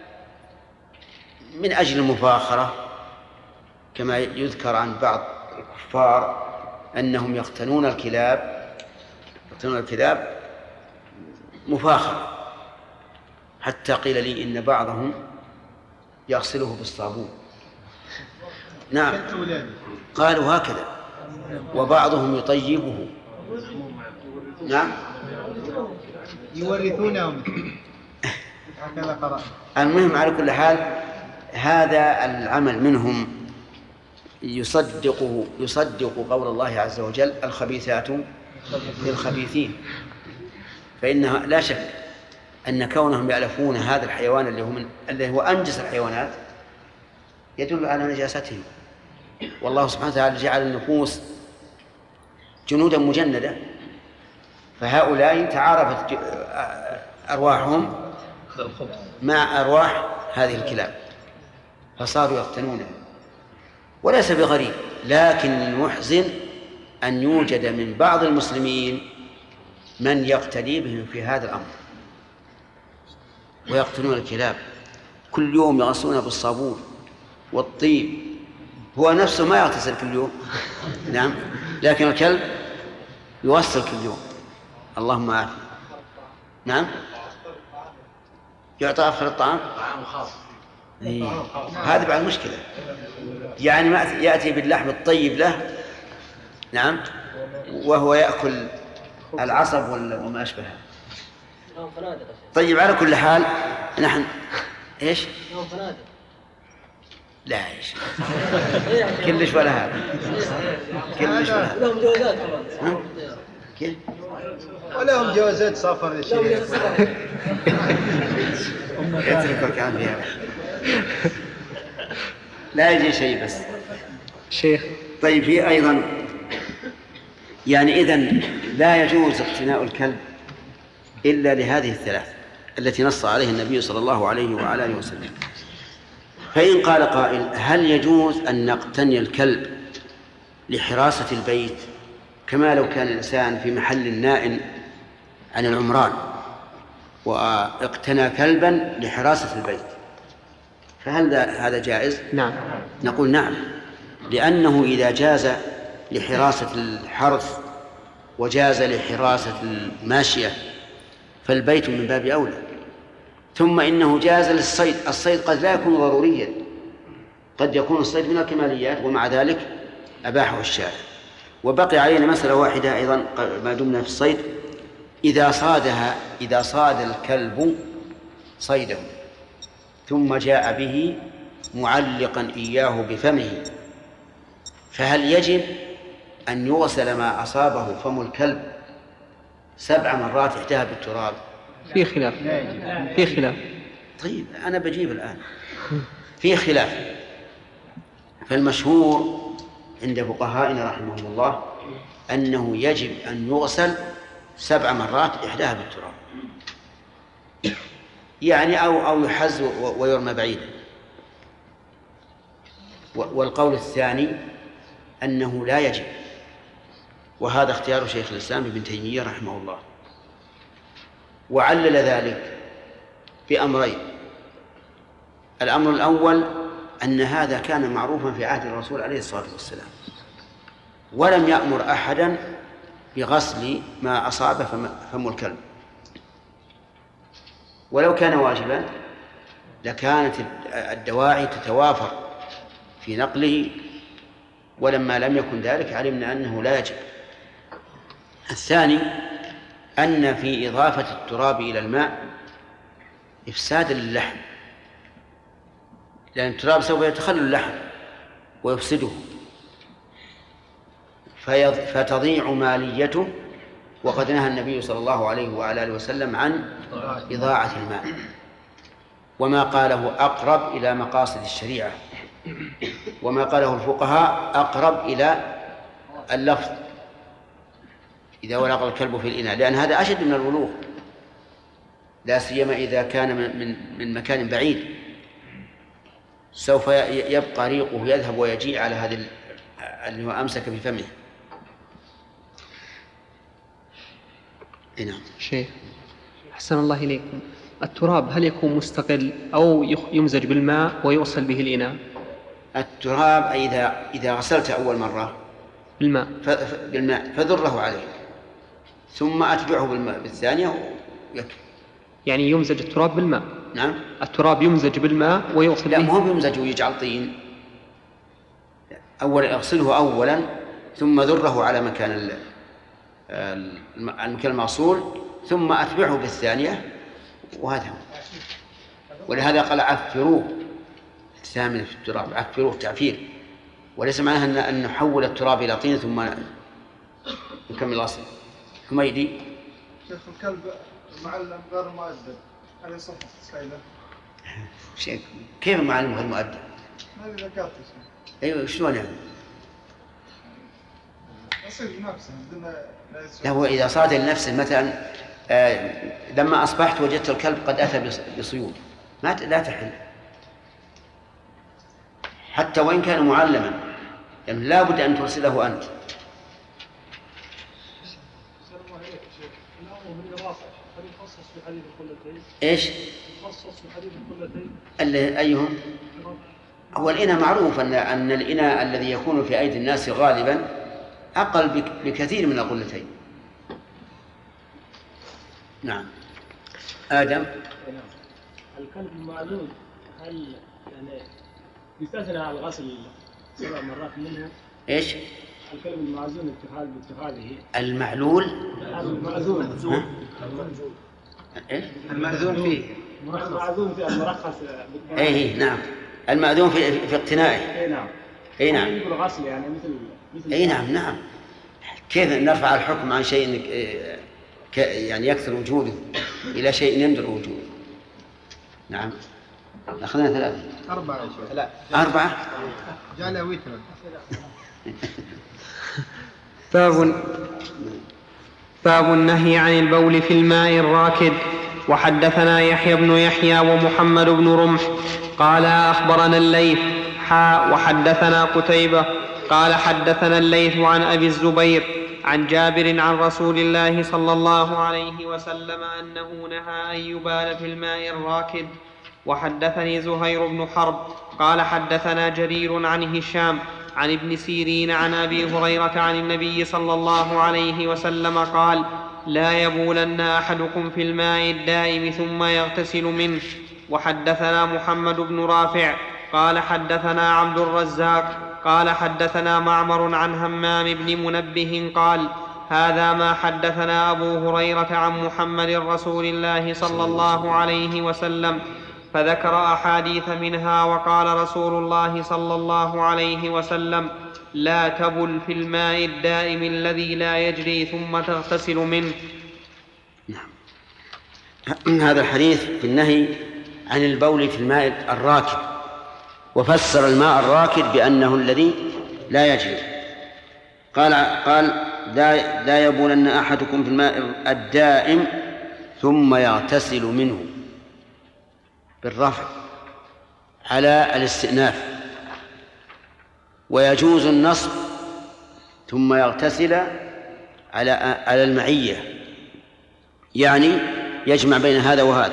من أجل المفاخرة، كما يذكر عن بعض الكفار أنهم يقتنون الكلاب يقتنون الكلاب مفاخرة، حتى قيل لي إن بعضهم يغسله بالصابون. نعم قالوا هكذا، وبعضهم يطيبه. نعم يورثونهم هكذا قرأ. المهم على كل حال هذا العمل منهم يصدقه يصدق قول الله عز وجل الخبيثات للخبيثين. فإنها لا شك أن كونهم يألفون هذا الحيوان اللي هو من اللي هو أنجس الحيوانات يدل على نجاستهم. والله سبحانه وتعالى جعل النفوس جنودا مجندة، فهؤلاء تعارفت أرواحهم مع أرواح هذه الكلاب فصاروا يقتنونها. وليس بغريب، لكن المحزن أن يوجد من بعض المسلمين من يقتدي بهم في هذا الأمر. ويقتلون الكلاب، كل يوم يغسلون بالصابون والطيب، هو نفسه ما يغتسل كل يوم. نعم، لكن الكلب يغسل كل يوم. اللهم عافية. نعم، يعطى أفخر الطعام. إيه. هذا بعد مشكلة، يعني ما يأتي باللحم الطيب له، نعم، وهو يأكل العصب وما أشبهه. طيب، على كل حال نحن إيش؟ لا إيش كلش ولا هذا، كلش ولا هذا. لهم جوازات كمان. كيف؟ ولهم جوازات سفر يا شيخ. يتركك عن فيها، لا يجي شيء بس شيخ. طيب، في أيضا يعني إذن لا يجوز اقتناء الكلب إلا لهذه الثلاث التي نص عليه النبي صلى الله عليه وعلى آله وسلم. فإن قال قائل: هل يجوز أن نقتني الكلب لحراسة البيت كما لو كان الإنسان في محل نائم عن العمران واقتنى كلبا لحراسة البيت، فهل هذا جائز؟ نعم. نقول نعم، لأنه إذا جاز لحراسة الحرث وجاز لحراسة الماشية فالبيت من باب أولى. ثم إنه جاز للصيد، الصيد قد لا يكون ضروريا، قد يكون الصيد من الكماليات ومع ذلك أباحه الشارع. وبقي علينا مسألة واحدة أيضا ما دمنا في الصيد: إذا صادها إذا صاد الكلب صيده ثم جاء به معلقا إياه بفمه، فهل يجب أن يغسل ما أصابه فم الكلب سبع مرات إحداها بالتراب؟ في خلاف، في خلاف. طيب، أنا بجيب الآن. في خلاف، فالمشهور عند فقهائنا رحمهم الله أنه يجب أن يغسل سبع مرات إحداها بالتراب، يعني أو أو يحز ويرمى بعيدا. والقول الثاني أنه لا يجب، وهذا اختيار شيخ الإسلام ابن تيمية رحمه الله، وعلل ذلك بأمرين: الأمر الأول أن هذا كان معروفا في عهد الرسول عليه الصلاة والسلام، ولم يأمر أحدا بغسل ما أصاب فم الكلب، ولو كان واجبا لكانت الدواعي تتوافر في نقله، ولما لم يكن ذلك علمنا أنه لا يجب. الثاني أن في إضافة التراب إلى الماء إفسادا للحم، لأن التراب سوف يتخلل اللحم ويفسده فتضيع ماليته، وقد نهى النبي صلى الله عليه وعلى آله وسلم عن إضاعة الماء، وما قاله أقرب إلى مقاصد الشريعة، وما قاله الفقهاء أقرب إلى اللفظ إذا ولغ الكلب في الإناء، لأن هذا أشد من الولوغ، لا سيما إذا كان من من مكان بعيد، سوف يبقى ريقه يذهب ويجيء على هذا اللي هو أمسك بفمه. نعم. شيخ أحسن الله إليكم، التراب هل يكون مستقل أو يمزج بالماء ويوصل به الإناء؟ التراب إذا إذا غسلت أول مرة بالماء بالماء فذره عليه ثم أتبعه بالماء بالثانية ويكفي. يعني يمزج التراب بالماء؟ نعم، التراب يمزج بالماء ويوصل لا به. لا، مو يمزج ويجعل طين، أولا اغسله أولا ثم ذره على مكان المكان المغسول ثم أتبعه بالثانية، وهذا هو. ولهذا قال عفروه الثامن في التراب، عفروه تعفير، وليس معناها أن نحول التراب إلى طين ثم نكمل الأصل. حميدي: شيخ الكلب معلم غير مؤدب، هل يصح تصيده؟ شيء كيف معلم غير مؤدب؟ ما إذا ذكرت شيء. أيوة، شلون يعني؟ يصيد نفسه بدون لا يصيد. لا، هو إذا صاد لنفسه مثلا آه لما أصبحت وجدت الكلب قد أتى بصيود، ما لا تحل حتى وإن كان معلما، يعني لا بد أن ترسله أنت. الأمر من الواقع هل يخص في حديث القلتين. إيش؟ خصص في حديث القلتين. اللي أيهم؟ هو الإناء معروف أن أن الإناء الذي يكون في أيدي الناس غالبا أقل بكثير من القلتين. نعم. آدم. الكلب المعلوم هل يعني يستثنى على الغسل سبع مرات منه؟ إيش؟ الكلب المعزون اتخاذ باتخاذه. المعلول. المعزون. المعزون. إيش؟ المعزون فيه. المعزون في المرخص. إيه نعم. المعزون في في اقتنائه. إيه نعم. إيه نعم. يقول غسل يعني مثل مثل. إيه نعم نعم. كيف نرفع الحكم عن شيء يعني يكثر وجوده إلى شيء يندر وجوده؟ نعم. أخذنا ثلاثة. أربعة. لا. أربعة. جعل وترا. باب باب النهي عن البول في الماء الراكد. وحدثنا يحيى بن يحيى ومحمد بن رمح قال أخبرنا الليث حاء وحدثنا قتيبة قال حدثنا الليث عن أبي الزبير عن جابر عن رسول الله صلى الله عليه وسلم أنه نهى أن يبال في الماء الراكد. وحدثني زهير بن حرب قال حدثنا جرير عن هشام عن ابن سيرين عن أبي هريرة عن النبي صلى الله عليه وسلم قال: لا يبولن أحدكم في الماء الدائم ثم يغتسل منه. وحدثنا محمد بن رافع قال حدثنا عبد الرزاق قال حدثنا معمر عن همام بن منبه قال: هذا ما حدثنا أبو هريرة عن محمد رسول الله صلى الله عليه وسلم، فذكر أحاديث منها. وقال رسول الله صلى الله عليه وسلم: لا تبل في الماء الدائم الذي لا يجري ثم تغتسل منه. نعم. هذا الحديث في النهي عن البول في الماء الراكد، وفسر الماء الراكد بأنه الذي لا يجري. قال قال لا, لا يبولن أحدكم في الماء الدائم ثم يغتسل منه بالرفع على الاستئناف، ويجوز النصب ثم يغتسل على على المعية، يعني يجمع بين هذا وهذا.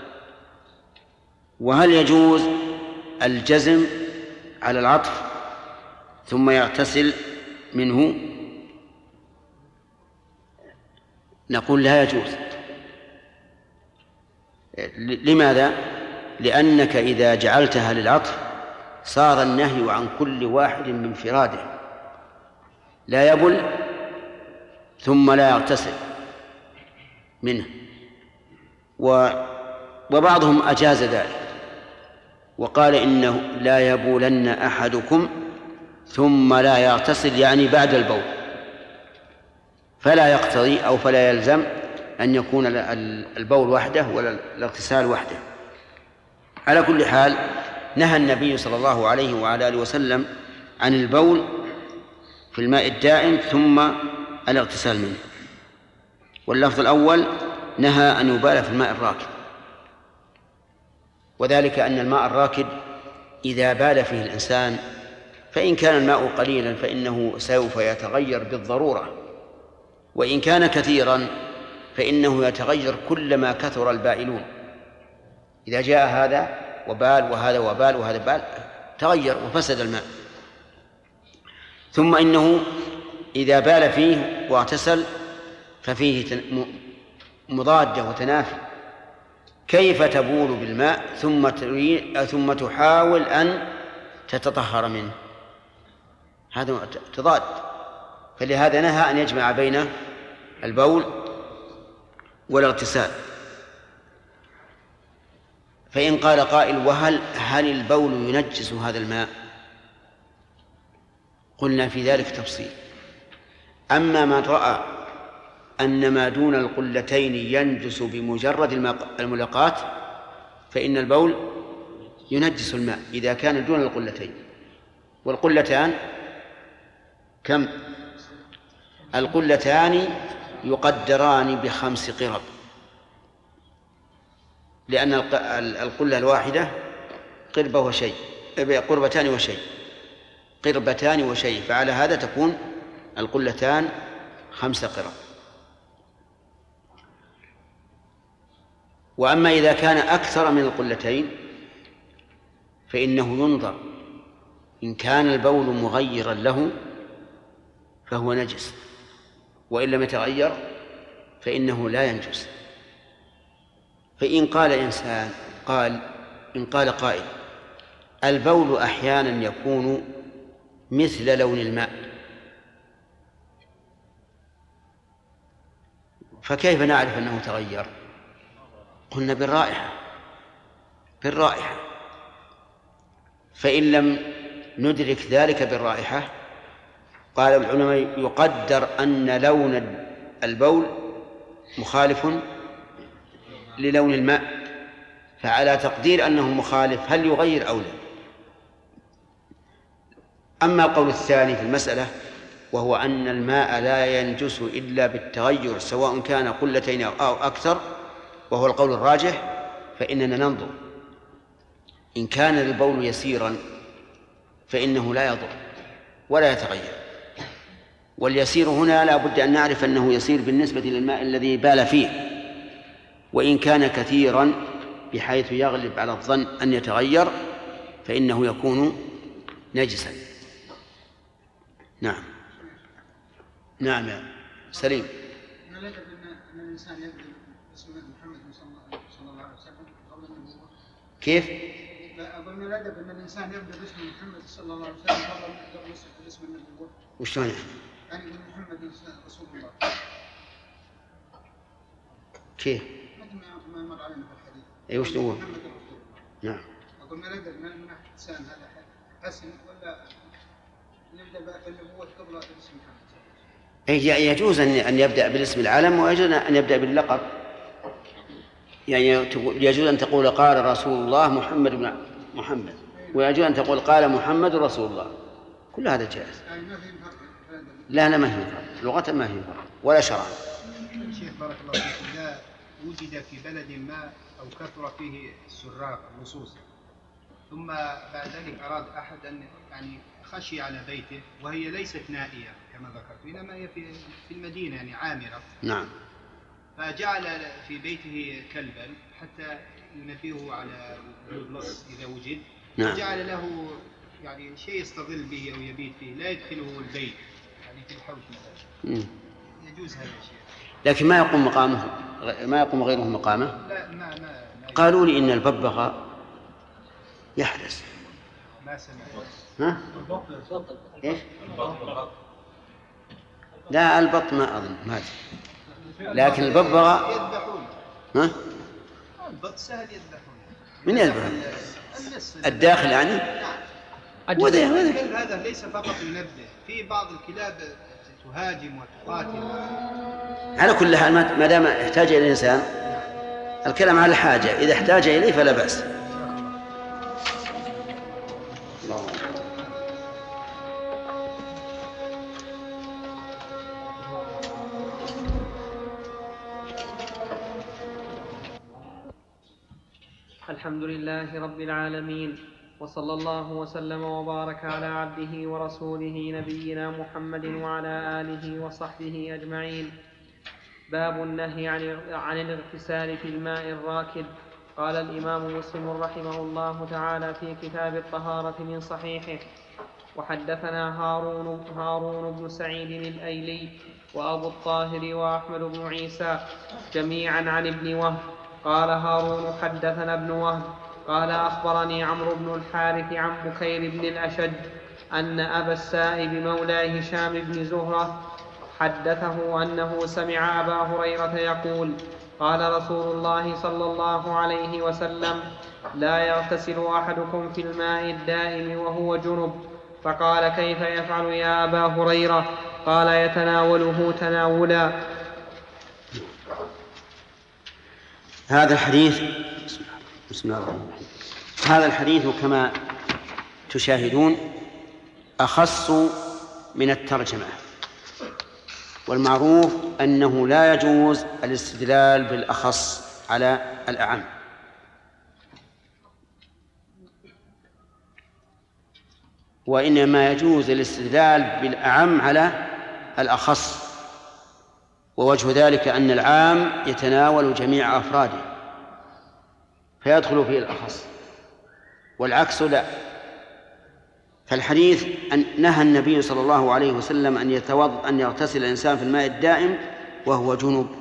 وهل يجوز الجزم على العطف ثم يغتسل منه؟ نقول لا يجوز. لماذا؟ لأنك إذا جعلتها للعطف صار النهي عن كل واحد من فراده، لا يبل ثم لا يغتسل منه. وبعضهم أجاز ذلك وقال إنه لا يبولن أحدكم ثم لا يغتسل، يعني بعد البول، فلا يقتضي أو فلا يلزم أن يكون البول وحده ولا الاغتسال وحده. على كل حال نهى النبي صلى الله عليه وعلى آله وسلم عن البول في الماء الدائم ثم الاغتسال منه. واللفظ الأول نهى أن يبال في الماء الراكد، وذلك أن الماء الراكد إذا بال فيه الإنسان فإن كان الماء قليلا فإنه سوف يتغير بالضرورة، وإن كان كثيرا فإنه يتغير كلما كثر البائلون. إذا جاء هذا وبال وهذا وبال وهذا بال تغير وفسد الماء. ثم إنه إذا بال فيه واغتسل ففيه مضادة وتنافي. كيف تبول بالماء ثم ثم تحاول أن تتطهر منه؟ هذا تضاد. فلهذا نهى أن يجمع بين البول والاغتسال. فإن قال قائل: وهل هل البول ينجس هذا الماء؟ قلنا في ذلك تفصيل. أما من رأى أن ما دون القلتين ينجس بمجرد الملاقاة فإن البول ينجس الماء إذا كان دون القلتين. والقلتان كم؟ القلتان يقدران بخمس قرب، لأن القلة الواحدة قربة وشيء، قربتان وشيء، قربتان وشيء، فعلى هذا تكون القلتان خمس قرب. وأما إذا كان أكثر من القلتين فإنه ينظر، إن كان البول مغيرا له فهو نجس، وإن لم يتغير فإنه لا ينجس. فإن قال إنسان قال إن قال قائل البول أحيانا يكون مثل لون الماء، فكيف نعرف أنه تغير؟ قلنا بالرائحة بالرائحة فإن لم ندرك ذلك بالرائحة قال العلماء يقدر أن لون البول مخالف للون الماء، فعلى تقدير أنه مخالف هل يغير أو لا؟ أما القول الثاني في المسألة وهو أن الماء لا ينجس إلا بالتغير سواء كان قلتين أو أكثر، وهو القول الراجح، فإننا ننظر إن كان البول يسيرا فإنه لا يضر ولا يتغير، واليسير هنا لا بد أن نعرف أنه يسير بالنسبة للماء الذي بال فيه، وإن كان كثيرا بحيث يغلب على الظن أن يتغير فإنه يكون نجسا. نعم نعم يا سليم. ما لا أن الإنسان يبدأ باسم محمد صلى الله عليه وسلم قبل النبوة؟ كيف؟ أقول من الأدب أن الإنسان يبدأ باسم محمد صلى الله عليه وسلم قبل باسم النبوة. وشلون يعني؟ يعني محمد رسول الله. كيف؟ مثل ما مر علينا في الحديث. أي وش هو؟ محمد رسول الله. نعم. أقول من الأدب من الإنسان هذا حسن ولا نبدأ بالنبوة قبل باسم محمد؟ يجوز أن يبدأ بالاسم العالم ويجوز أن يبدأ باللقب، يعني يجوز أن تقول قال رسول الله محمد بن محمد، ويجوز أن تقول قال محمد رسول الله، كل هذا جائز. لا لا ما هي فرق لغة، ما هي فرق ولا شرعا. شيخ بارك الله فيك، إذا وجد في بلد ما أو كثر فيه السراق اللصوص ثم بعد ذلك أراد أحد أن يعني خشي على بيته وهي ليست نائية كما ذكرت، إنما هي في في المدينة يعني عامرة. نعم. فجعل في بيته كلبا حتى ينبهه على اللص إذا وجد. نعم. فجعل له يعني شيء يستظل به أو يبيت فيه، لا يدخله البيت يعني في الحوش مثلا. يجوز هذا الشيء. لكن ما يقوم مقامه، ما يقوم غيره مقامه. لا ما ما, ما قالوا لي إن الببغاء يحرس. ما سمعت. ها؟ إيش؟ لا البط ما أظن ما أدري، لكن الببغاء يذبحون. ها؟ البط سهل يذبحون. من يذبحون؟ الداخل يعني؟ وذا الكلب هذا ليس فقط ينبه، في بعض الكلاب تهاجم وتقاتل. على كل حال ما دام احتاج إلى الإنسان الكلام على الحاجة، إذا احتاج إليه فلا بأس. الحمد لله رب العالمين، وصلى الله وسلم وبارك على عبده ورسوله نبينا محمد وعلى آله وصحبه أجمعين. باب النهي عن الاغتسال في الماء الراكد. قال الإمام مسلم رحمه الله تعالى في كتاب الطهارة من صحيحه: وحدثنا هارون, هارون بن سعيد الأيلي وأبو الطاهر وأحمد بن عيسى جميعا عن ابن وهب. قال هارون حدثنا ابن وهب قال أخبرني عمرو بن الحارث عن بكير بن الأشج أن أبا السائب مولى هشام بن زهرة حدثه أنه سمع أبا هريرة يقول: قال رسول الله صلى الله عليه وسلم: لا يغتسل أحدكم في الماء الدائم وهو جنب. فقال: كيف يفعل يا أبا هريرة؟ قال: يتناوله تناولا. هذا الحديث بسم الله الرحمن الرحيم. هذا الحديث كما تشاهدون أخص من الترجمة، والمعروف أنه لا يجوز الاستدلال بالأخص على الأعم، وإنما يجوز الاستدلال بالأعم على الأخص، ووجه ذلك أن العام يتناول جميع أفراده فيدخل فيه الأخص، والعكس لا. فالحديث أن نهى النبي صلى الله عليه وسلم أن يتوضأ أن يغتسل الإنسان في الماء الدائم وهو جنوب.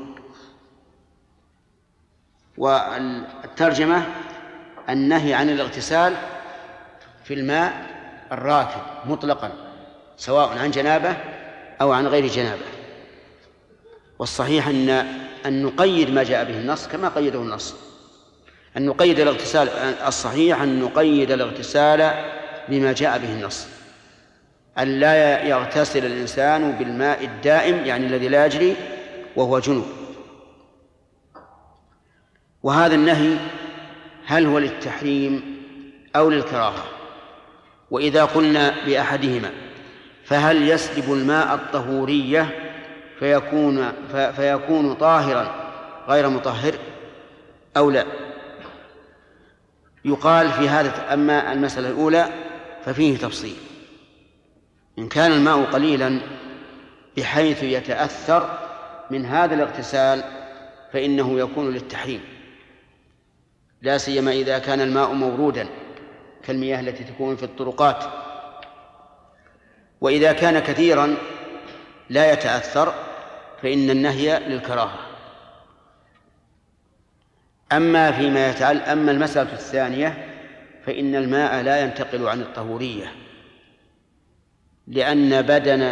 والترجمة النهي عن الاغتسال في الماء الراكد مطلقا، سواء عن جنابه أو عن غير جنابه. والصحيح أن أن نقيد ما جاء به النص كما قيده النص، أن نقيد الاغتسال، الصحيح أن نقيد الاغتسال بما جاء به النص، أن لا يغتسل الإنسان بالماء الدائم يعني الذي لا يجري وهو جنوب. وهذا النهي هل هو للتحريم أو للكراهة؟ وإذا قلنا بأحدهما فهل يسلب الماء الطهورية فيكون, فيكون طاهرا غير مطهر أو لا؟ يقال في هذا. أما المسألة الأولى ففيه تفصيل. إن كان الماء قليلا بحيث يتأثر من هذا الاغتسال فإنه يكون للتحريم، لا سيما إذا كان الماء مورودا كالمياه التي تكون في الطرقات. وإذا كان كثيرا لا يتأثر فإن النهي للكراهة. أما فيما يتعلق أما المسألة الثانية فإن الماء لا ينتقل عن الطهورية، لأن بدن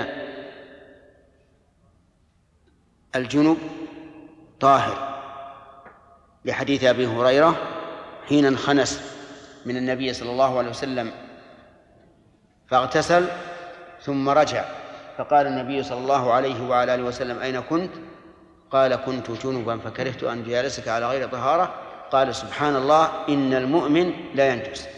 الجنب طاهر، لحديث أبي هريرة حين انخنس من النبي صلى الله عليه وسلم فاغتسل ثم رجع، فقال النبي صلى الله عليه وعلى آله وسلم: أين كنت؟ قال: كنت جنبا فكرهت أن جالسك على غير طهارة. قال: سبحان الله، إن المؤمن لا ينجس.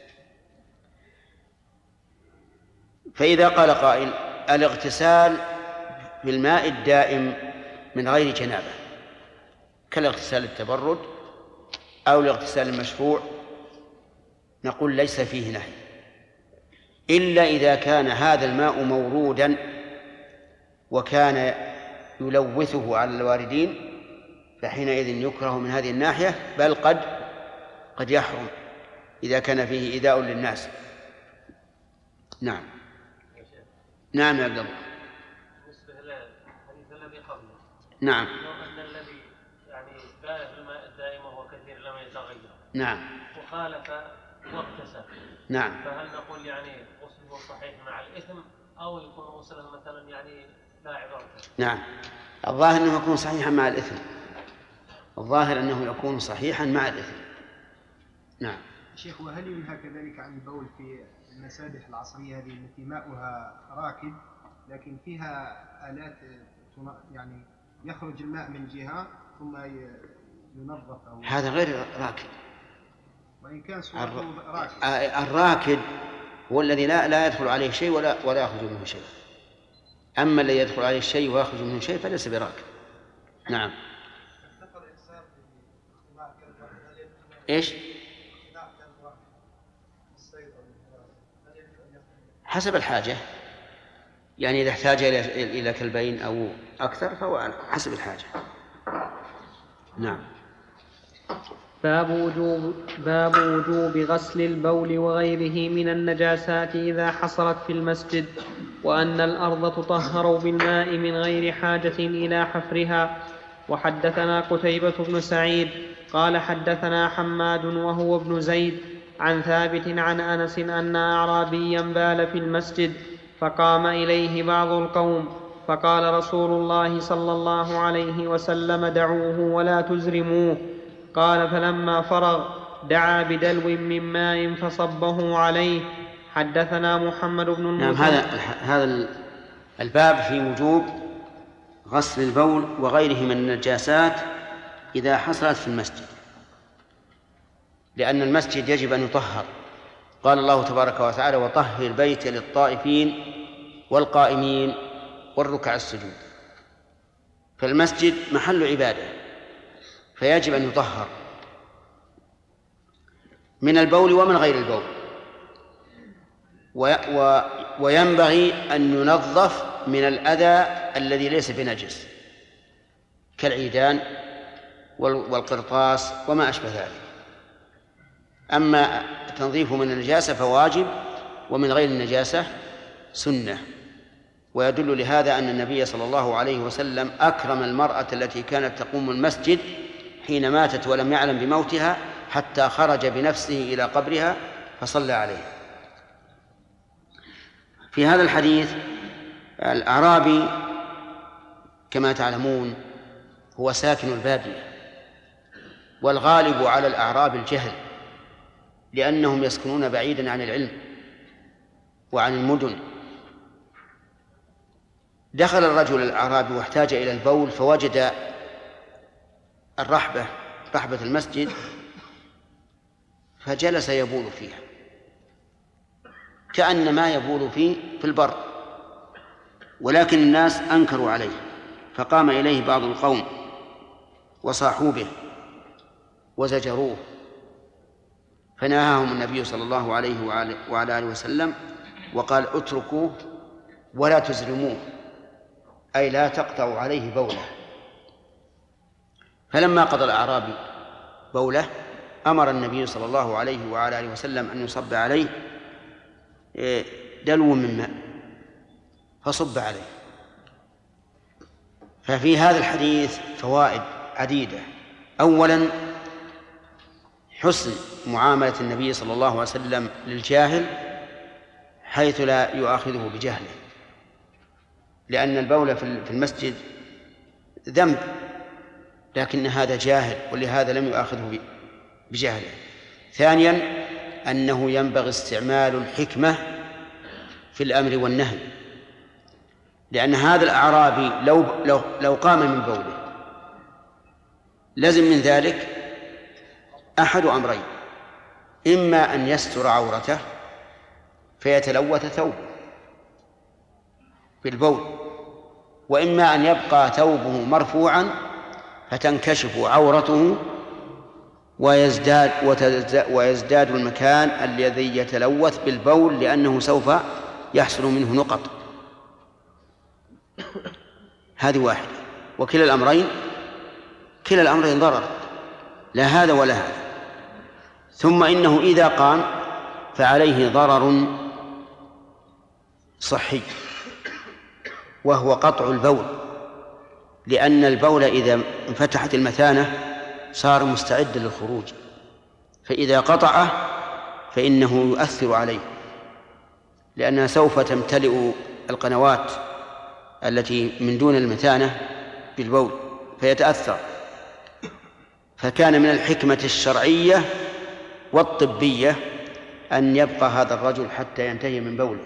فإذا قال قائل: الاغتسال بالماء الدائم من غير جنابة كالاغتسال التبرد أو الاغتسال المشروع، نقول ليس فيه نهي، إلا إذا كان هذا الماء مورودا وكان يلوثه على الواردين، فحينئذ يكره من هذه الناحية، بل قد قد يحرم إذا كان فيه إيذاء للناس. نعم. نعم يا عبد الله. بالنسبة للحديث الذي قبله، نعم، أن الذي يعني بال في الماء الدائم وهو كثير لم يتغير، نعم، وخالف واغتسل، نعم، فهل نقول يعني غسله صحيح مع الإثم أو يكون غسله مثلا يعني لا عبارة؟ نعم، الظاهر أنه يكون صحيحا مع الإثم، الظاهر أنه يكون صحيحا مع الإثم. نعم. شيخ، وهل ينهى كذلك عن البول في المسابح العصرية هذه التي ماؤها راكد لكن فيها آلات يعني يخرج الماء من جهة ثم ينظف؟ أو هذا غير راكد، وإن كان صورته راكد. الراكد هو الذي لا لا يدخل عليه شيء ولا ولا يخرج منه شيء. أما الذي يدخل عليه شيء ويخرج منه شيء فليس براكد. نعم. إيش؟ حسب الحاجة، يعني إذا احتاج إلى كلبين أو أكثر فهو حسب الحاجة. نعم. باب وجوب باب وجوب غسل البول وغيره من النجاسات إذا حصلت في المسجد، وأن الأرض تطهر بالماء من غير حاجة إلى حفرها. وحدثنا قتيبة بن سعيد قال حدثنا حماد وهو ابن زيد عن ثابت عن أنس أن أعرابيا بال في المسجد فقام إليه بعض القوم فقال رسول الله صلى الله عليه وسلم: دعوه ولا تزرموه. قال: فلما فرغ دعا بدلو من ماء فصبه عليه. حدثنا محمد بن المثنى. نعم. هذا هذا الباب في وجوب غسل البول وغيره من النجاسات إذا حصلت في المسجد، لأن المسجد يجب أن يطهر. قال الله تبارك وتعالى: وطهر بيتي للطائفين والقائمين والركع السجود. فالمسجد محل عبادة فيجب أن يطهر من البول ومن غير البول، و و وينبغي أن ينظف من الأذى الذي ليس بنجس كالعيدان والقرطاس وما أشبه ذلك. أما تنظيفه من النجاسة فواجب، ومن غير النجاسة سنة. ويدل لهذا أن النبي صلى الله عليه وسلم أكرم المرأة التي كانت تقوم المسجد حين ماتت ولم يعلم بموتها حتى خرج بنفسه إلى قبرها فصلى عليها. في هذا الحديث الأعرابي كما تعلمون هو ساكن البادية، والغالب على الأعراب الجهل لأنهم يسكنون بعيدا عن العلم وعن المدن. دخل الرجل الأعرابي واحتاج إلى البول فوجد الرحبة رحبة المسجد فجلس يبول فيها كأنما يبول فيه في البر، ولكن الناس أنكروا عليه فقام إليه بعض القوم وصاحوا به وزجروه، فنهاهم النبي صلى الله عليه وعلى آله وسلم وقال اتركوه ولا تزرموه، أي لا تقطعوا عليه بوله. فلما قضى الأعرابي بوله أمر النبي صلى الله عليه وعلى آله وسلم أن يصب عليه دلو من ماء فصب عليه. ففي هذا الحديث فوائد عديدة. أولا حسن معاملة النبي صلى الله عليه وسلم للجاهل حيث لا يؤاخذه بجهله، لأن البول في المسجد ذنب لكن هذا جاهل ولهذا لم يؤاخذه بجهله. ثانيا أنه ينبغي استعمال الحكمة في الأمر والنهي، لأن هذا الأعرابي لو, لو, لو قام من بوله لازم من ذلك أحد أمرين: إما أن يستر عورته فيتلوث ثوبه بالبول، وإما أن يبقى ثوبه مرفوعا فتنكشف عورته ويزداد, ويزداد المكان الذي يتلوث بالبول لأنه سوف يحصل منه نقط. هذه واحدة. وكلا الأمرين كلا الأمرين ضرر، لا هذا ولا هذا. ثم إنه إذا قام فعليه ضرر صحي وهو قطع البول، لأن البول إذا انفتحت المثانة صار مستعد للخروج، فإذا قطعه فإنه يؤثر عليه، لأنها سوف تمتلئ القنوات التي من دون المثانة بالبول فيتأثر. فكان من الحكمة الشرعية والطبية أن يبقى هذا الرجل حتى ينتهي من بوله.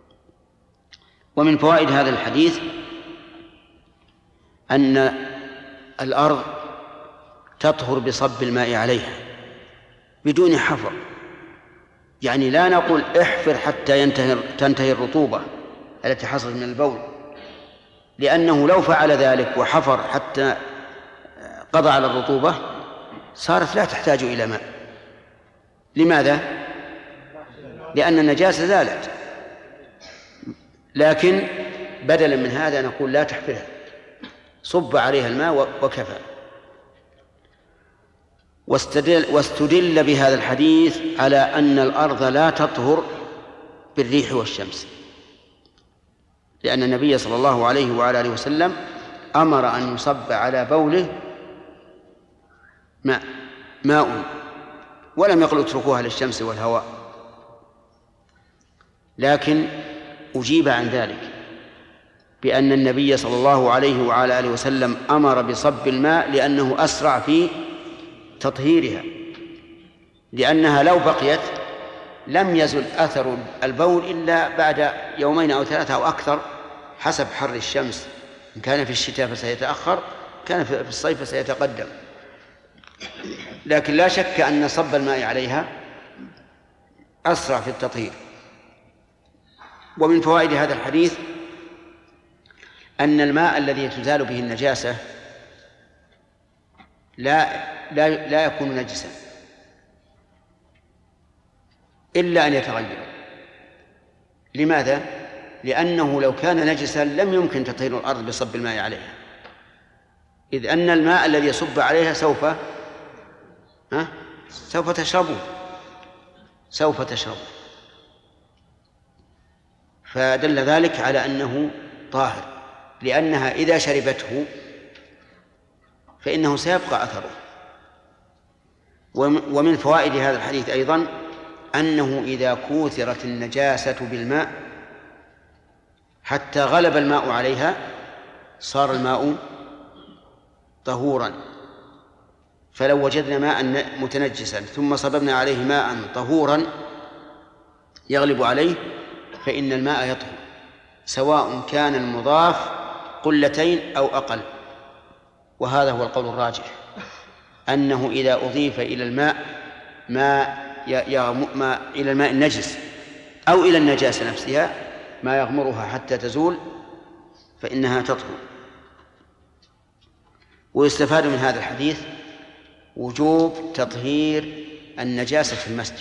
ومن فوائد هذا الحديث أن الأرض تطهر بصب الماء عليها بدون حفر، يعني لا نقول احفر حتى ينتهي تنتهي الرطوبة التي حصلت من البول، لأنه لو فعل ذلك وحفر حتى قضى على الرطوبة صارت لا تحتاج إلى ماء. لماذا؟ لأن النجاسة زالت. لكن بدلا من هذا نقول لا تحفرها، صب عليها الماء وكفى. واستدل, واستدل بهذا الحديث على أن الأرض لا تطهر بالريح والشمس، لأن النبي صلى الله عليه وعلى آله وسلم أمر أن يصب على بوله ماء ماء ولم يقل اتركوها للشمس والهواء. لكن أجيب عن ذلك بأن النبي صلى الله عليه وعلى آله وسلم أمر بصب الماء لأنه أسرع في تطهيرها، لأنها لو بقيت لم يزل أثر البول إلا بعد يومين أو ثلاثة أو أكثر حسب حر الشمس، إن كان في الشتاء فسيتأخر، كان في الصيف فسيتقدم. لكن لا شك أن صب الماء عليها أسرع في التطهير. ومن فوائد هذا الحديث أن الماء الذي تزال به النجاسة لا لا لا يكون نجسا إلا أن يتغير. لماذا؟ لأنه لو كان نجسا لم يمكن تطهير الأرض بصب الماء عليها، إذ أن الماء الذي يصب عليها سوف ها سوف تشربه سوف تشرب، فدل ذلك على أنه طاهر، لأنها إذا شربته فإنه سيبقى أثره. ومن فوائد هذا الحديث أيضا أنه إذا كوثرت النجاسة بالماء حتى غلب الماء عليها صار الماء طهورا. فلو وجدنا ماء متنجسا ثم صببنا عليه ماء طهورا يغلب عليه فإن الماء يطهر، سواء كان المضاف قلتين أو أقل. وهذا هو القول الراجح، أنه إذا أضيف إلى الماء ما ما إلى الماء النجس أو إلى النجاسة نفسها ما يغمرها حتى تزول فإنها تطهر. ويستفاد من هذا الحديث وجوب تطهير النجاسة في المسجد،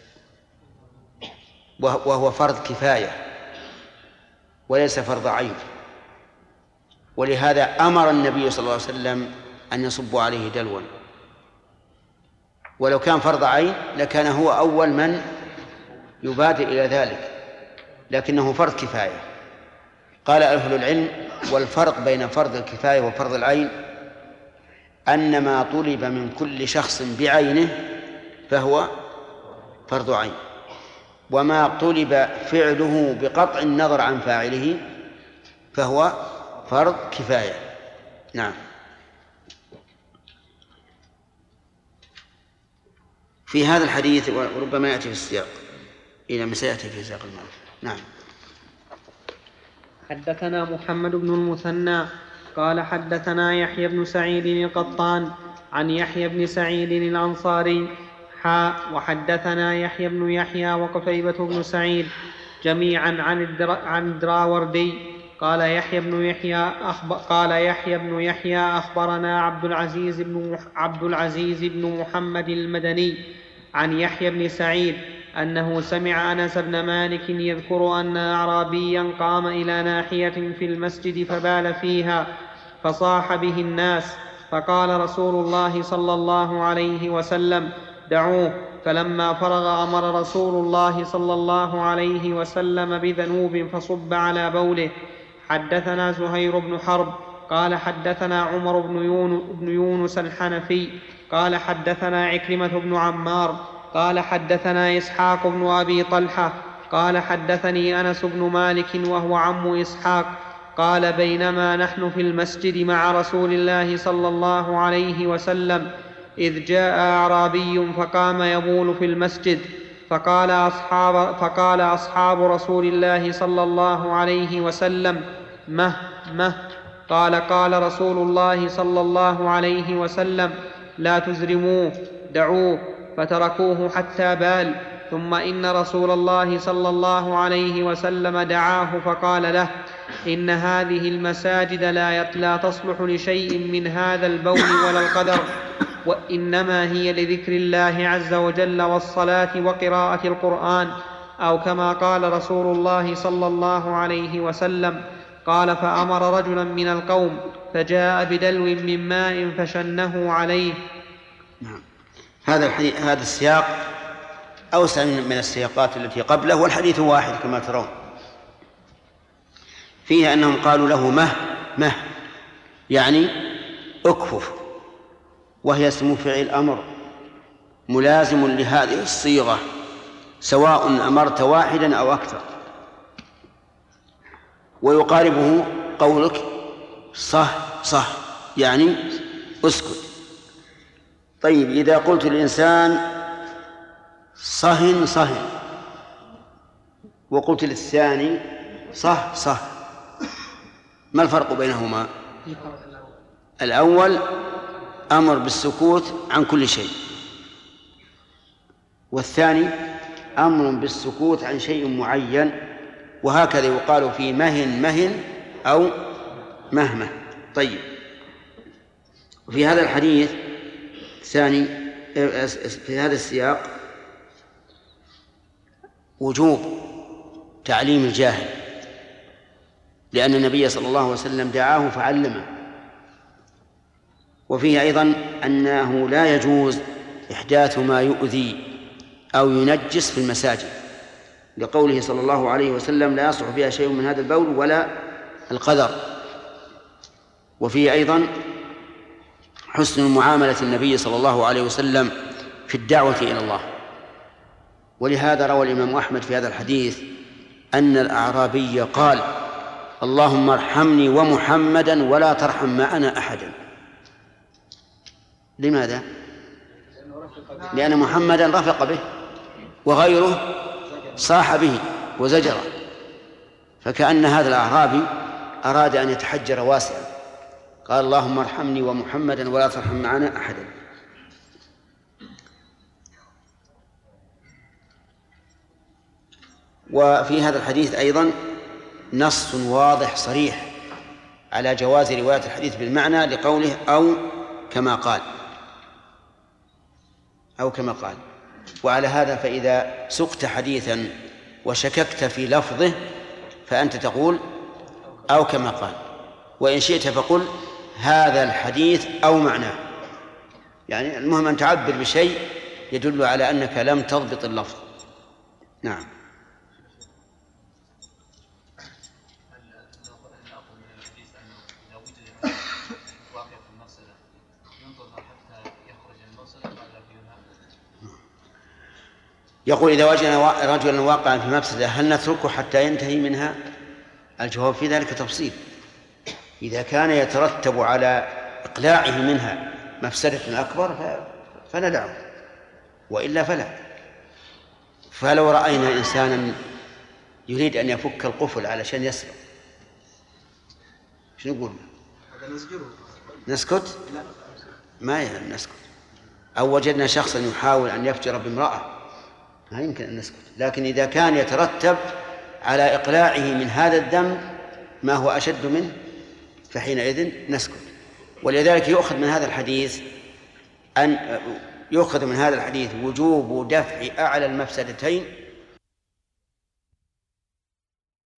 وهو فرض كفاية وليس فرض عين. ولهذا أمر النبي صلى الله عليه وسلم أن يصبوا عليه دلوا، ولو كان فرض عين لكان هو أول من يبادر إلى ذلك، لكنه فرض كفاية. قال أهل العلم: والفرق بين فرض الكفاية وفرض العين أن ما طلب من كل شخص بعينه فهو فرض عين، وما طلب فعله بقطع النظر عن فاعله فهو فرض كفاية. نعم. في هذا الحديث وربما يأتي في السياق إلى ما سيأتي في سياق المال. نعم. حدثنا محمد بن المثنى قال حدثنا يحيى بن سعيد القطان عن يحيى بن سعيد الأنصاري حاء وحدثنا يحيى بن يحيى وقتيبة بن سعيد جميعا عن الدرا عن الدراوردي قال يحيى بن يحيى أخبر قال يحيى بن يحيى أخبرنا عبد العزيز بن عبد العزيز بن محمد المدني عن يحيى بن سعيد أنه سمع أنس بن مالك يذكر أن أعرابيا قام إلى ناحية في المسجد فبال فيها فصاح به الناس، فقال رسول الله صلى الله عليه وسلم: دعوه. فلما فرغ أمر رسول الله صلى الله عليه وسلم بذنوب فصب على بوله. حدثنا زهير بن حرب قال حدثنا عمر بن يونس الحنفي قال حدثنا عكرمة بن عمار قال حدثنا إسحاق بن أبي طلحة قال حدثني أنس بن مالك وهو عم إسحاق قال: بينما نحن في المسجد مع رسول الله صلى الله عليه وسلم إذ جاء أعرابي فقام يبول في المسجد، فقال أصحاب, فقال أصحاب رسول الله صلى الله عليه وسلم: مه مه قال قال رسول الله صلى الله عليه وسلم: لا تزرموه، دعوه. فتركوه حتى بال. ثم إن رسول الله صلى الله عليه وسلم دعاه فقال له: إن هذه المساجد لا, لا تصلح لشيء من هذا البول ولا القدر، وإنما هي لذكر الله عز وجل والصلاة وقراءة القرآن، أو كما قال رسول الله صلى الله عليه وسلم. قال: فأمر رجلا من القوم فجاء بدلو من ماء فشنه عليه. نعم. هذا الحديث هذا السياق أوسع من السياقات التي قبله، والحديث واحد كما ترون. فيه أنهم قالوا له مه مه يعني أكفف، وهي اسم فعل أمر ملازم لهذه الصيغة سواء أمرت واحدا أو أكثر. ويقاربه قولك صح صح يعني اسكت. طيب، إذا قلت للإنسان صهن صهن وقلت للثاني صح صح، ما الفرق بينهما؟ الأول أمر بالسكوت عن كل شيء، والثاني أمر بالسكوت عن شيء معين. وهكذا يقال في مهن مهن أو مهمة. طيب، في هذا الحديث الثاني في هذا السياق وجوب تعليم الجاهل، لأن النبي صلى الله عليه وسلم دعاه فعلمه. وفيه أيضا أنه لا يجوز إحداث ما يؤذي أو ينجس في المساجد، لقوله صلى الله عليه وسلم: لا يصلح فيها شيء من هذا البول ولا القذر. وفيه أيضا حسن معاملة النبي صلى الله عليه وسلم في الدعوة إلى الله. ولهذا روى الإمام أحمد في هذا الحديث أن الأعرابي قال: اللهم ارحمني ومحمدا ولا ترحم معنا أحدا. لماذا؟ لأن محمدا رفق به وغيره صاح به وزجره، فكأن هذا الأعرابي أراد أن يتحجر واسعا، قال: اللهم ارحمني ومحمدا ولا ترحم معنا أحدا. وفي هذا الحديث أيضا نص واضح صريح على جواز رواية الحديث بالمعنى، لقوله أو كما قال أو كما قال. وعلى هذا فإذا سقت حديثا وشككت في لفظه فأنت تقول أو كما قال، وإن شئت فقل هذا الحديث أو معناه، يعني المهم أن تعبر بشيء يدل على أنك لم تضبط اللفظ. نعم. يقول: إذا وجدنا رجلا واقعا في مفسدة هل نتركه حتى ينتهي منها؟ الجواب في ذلك تفصيل. إذا كان يترتب على إقلاعه منها مفسدة أكبر فندعه، وإلا فلا. فلو رأينا إنسانا يريد أن يفك القفل علشان يسرق، شو نقول؟ نسكت؟ ما يلزم نسكت. أو وجدنا شخصا يحاول أن يفجر بامرأة، ما يمكن أن نسكت. لكن إذا كان يترتب على إقلاعه من هذا الذنب ما هو أشد منه فحينئذ نسكت. ولذلك يؤخذ من هذا الحديث أن يؤخذ من هذا الحديث وجوب دفع أعلى المفسدتين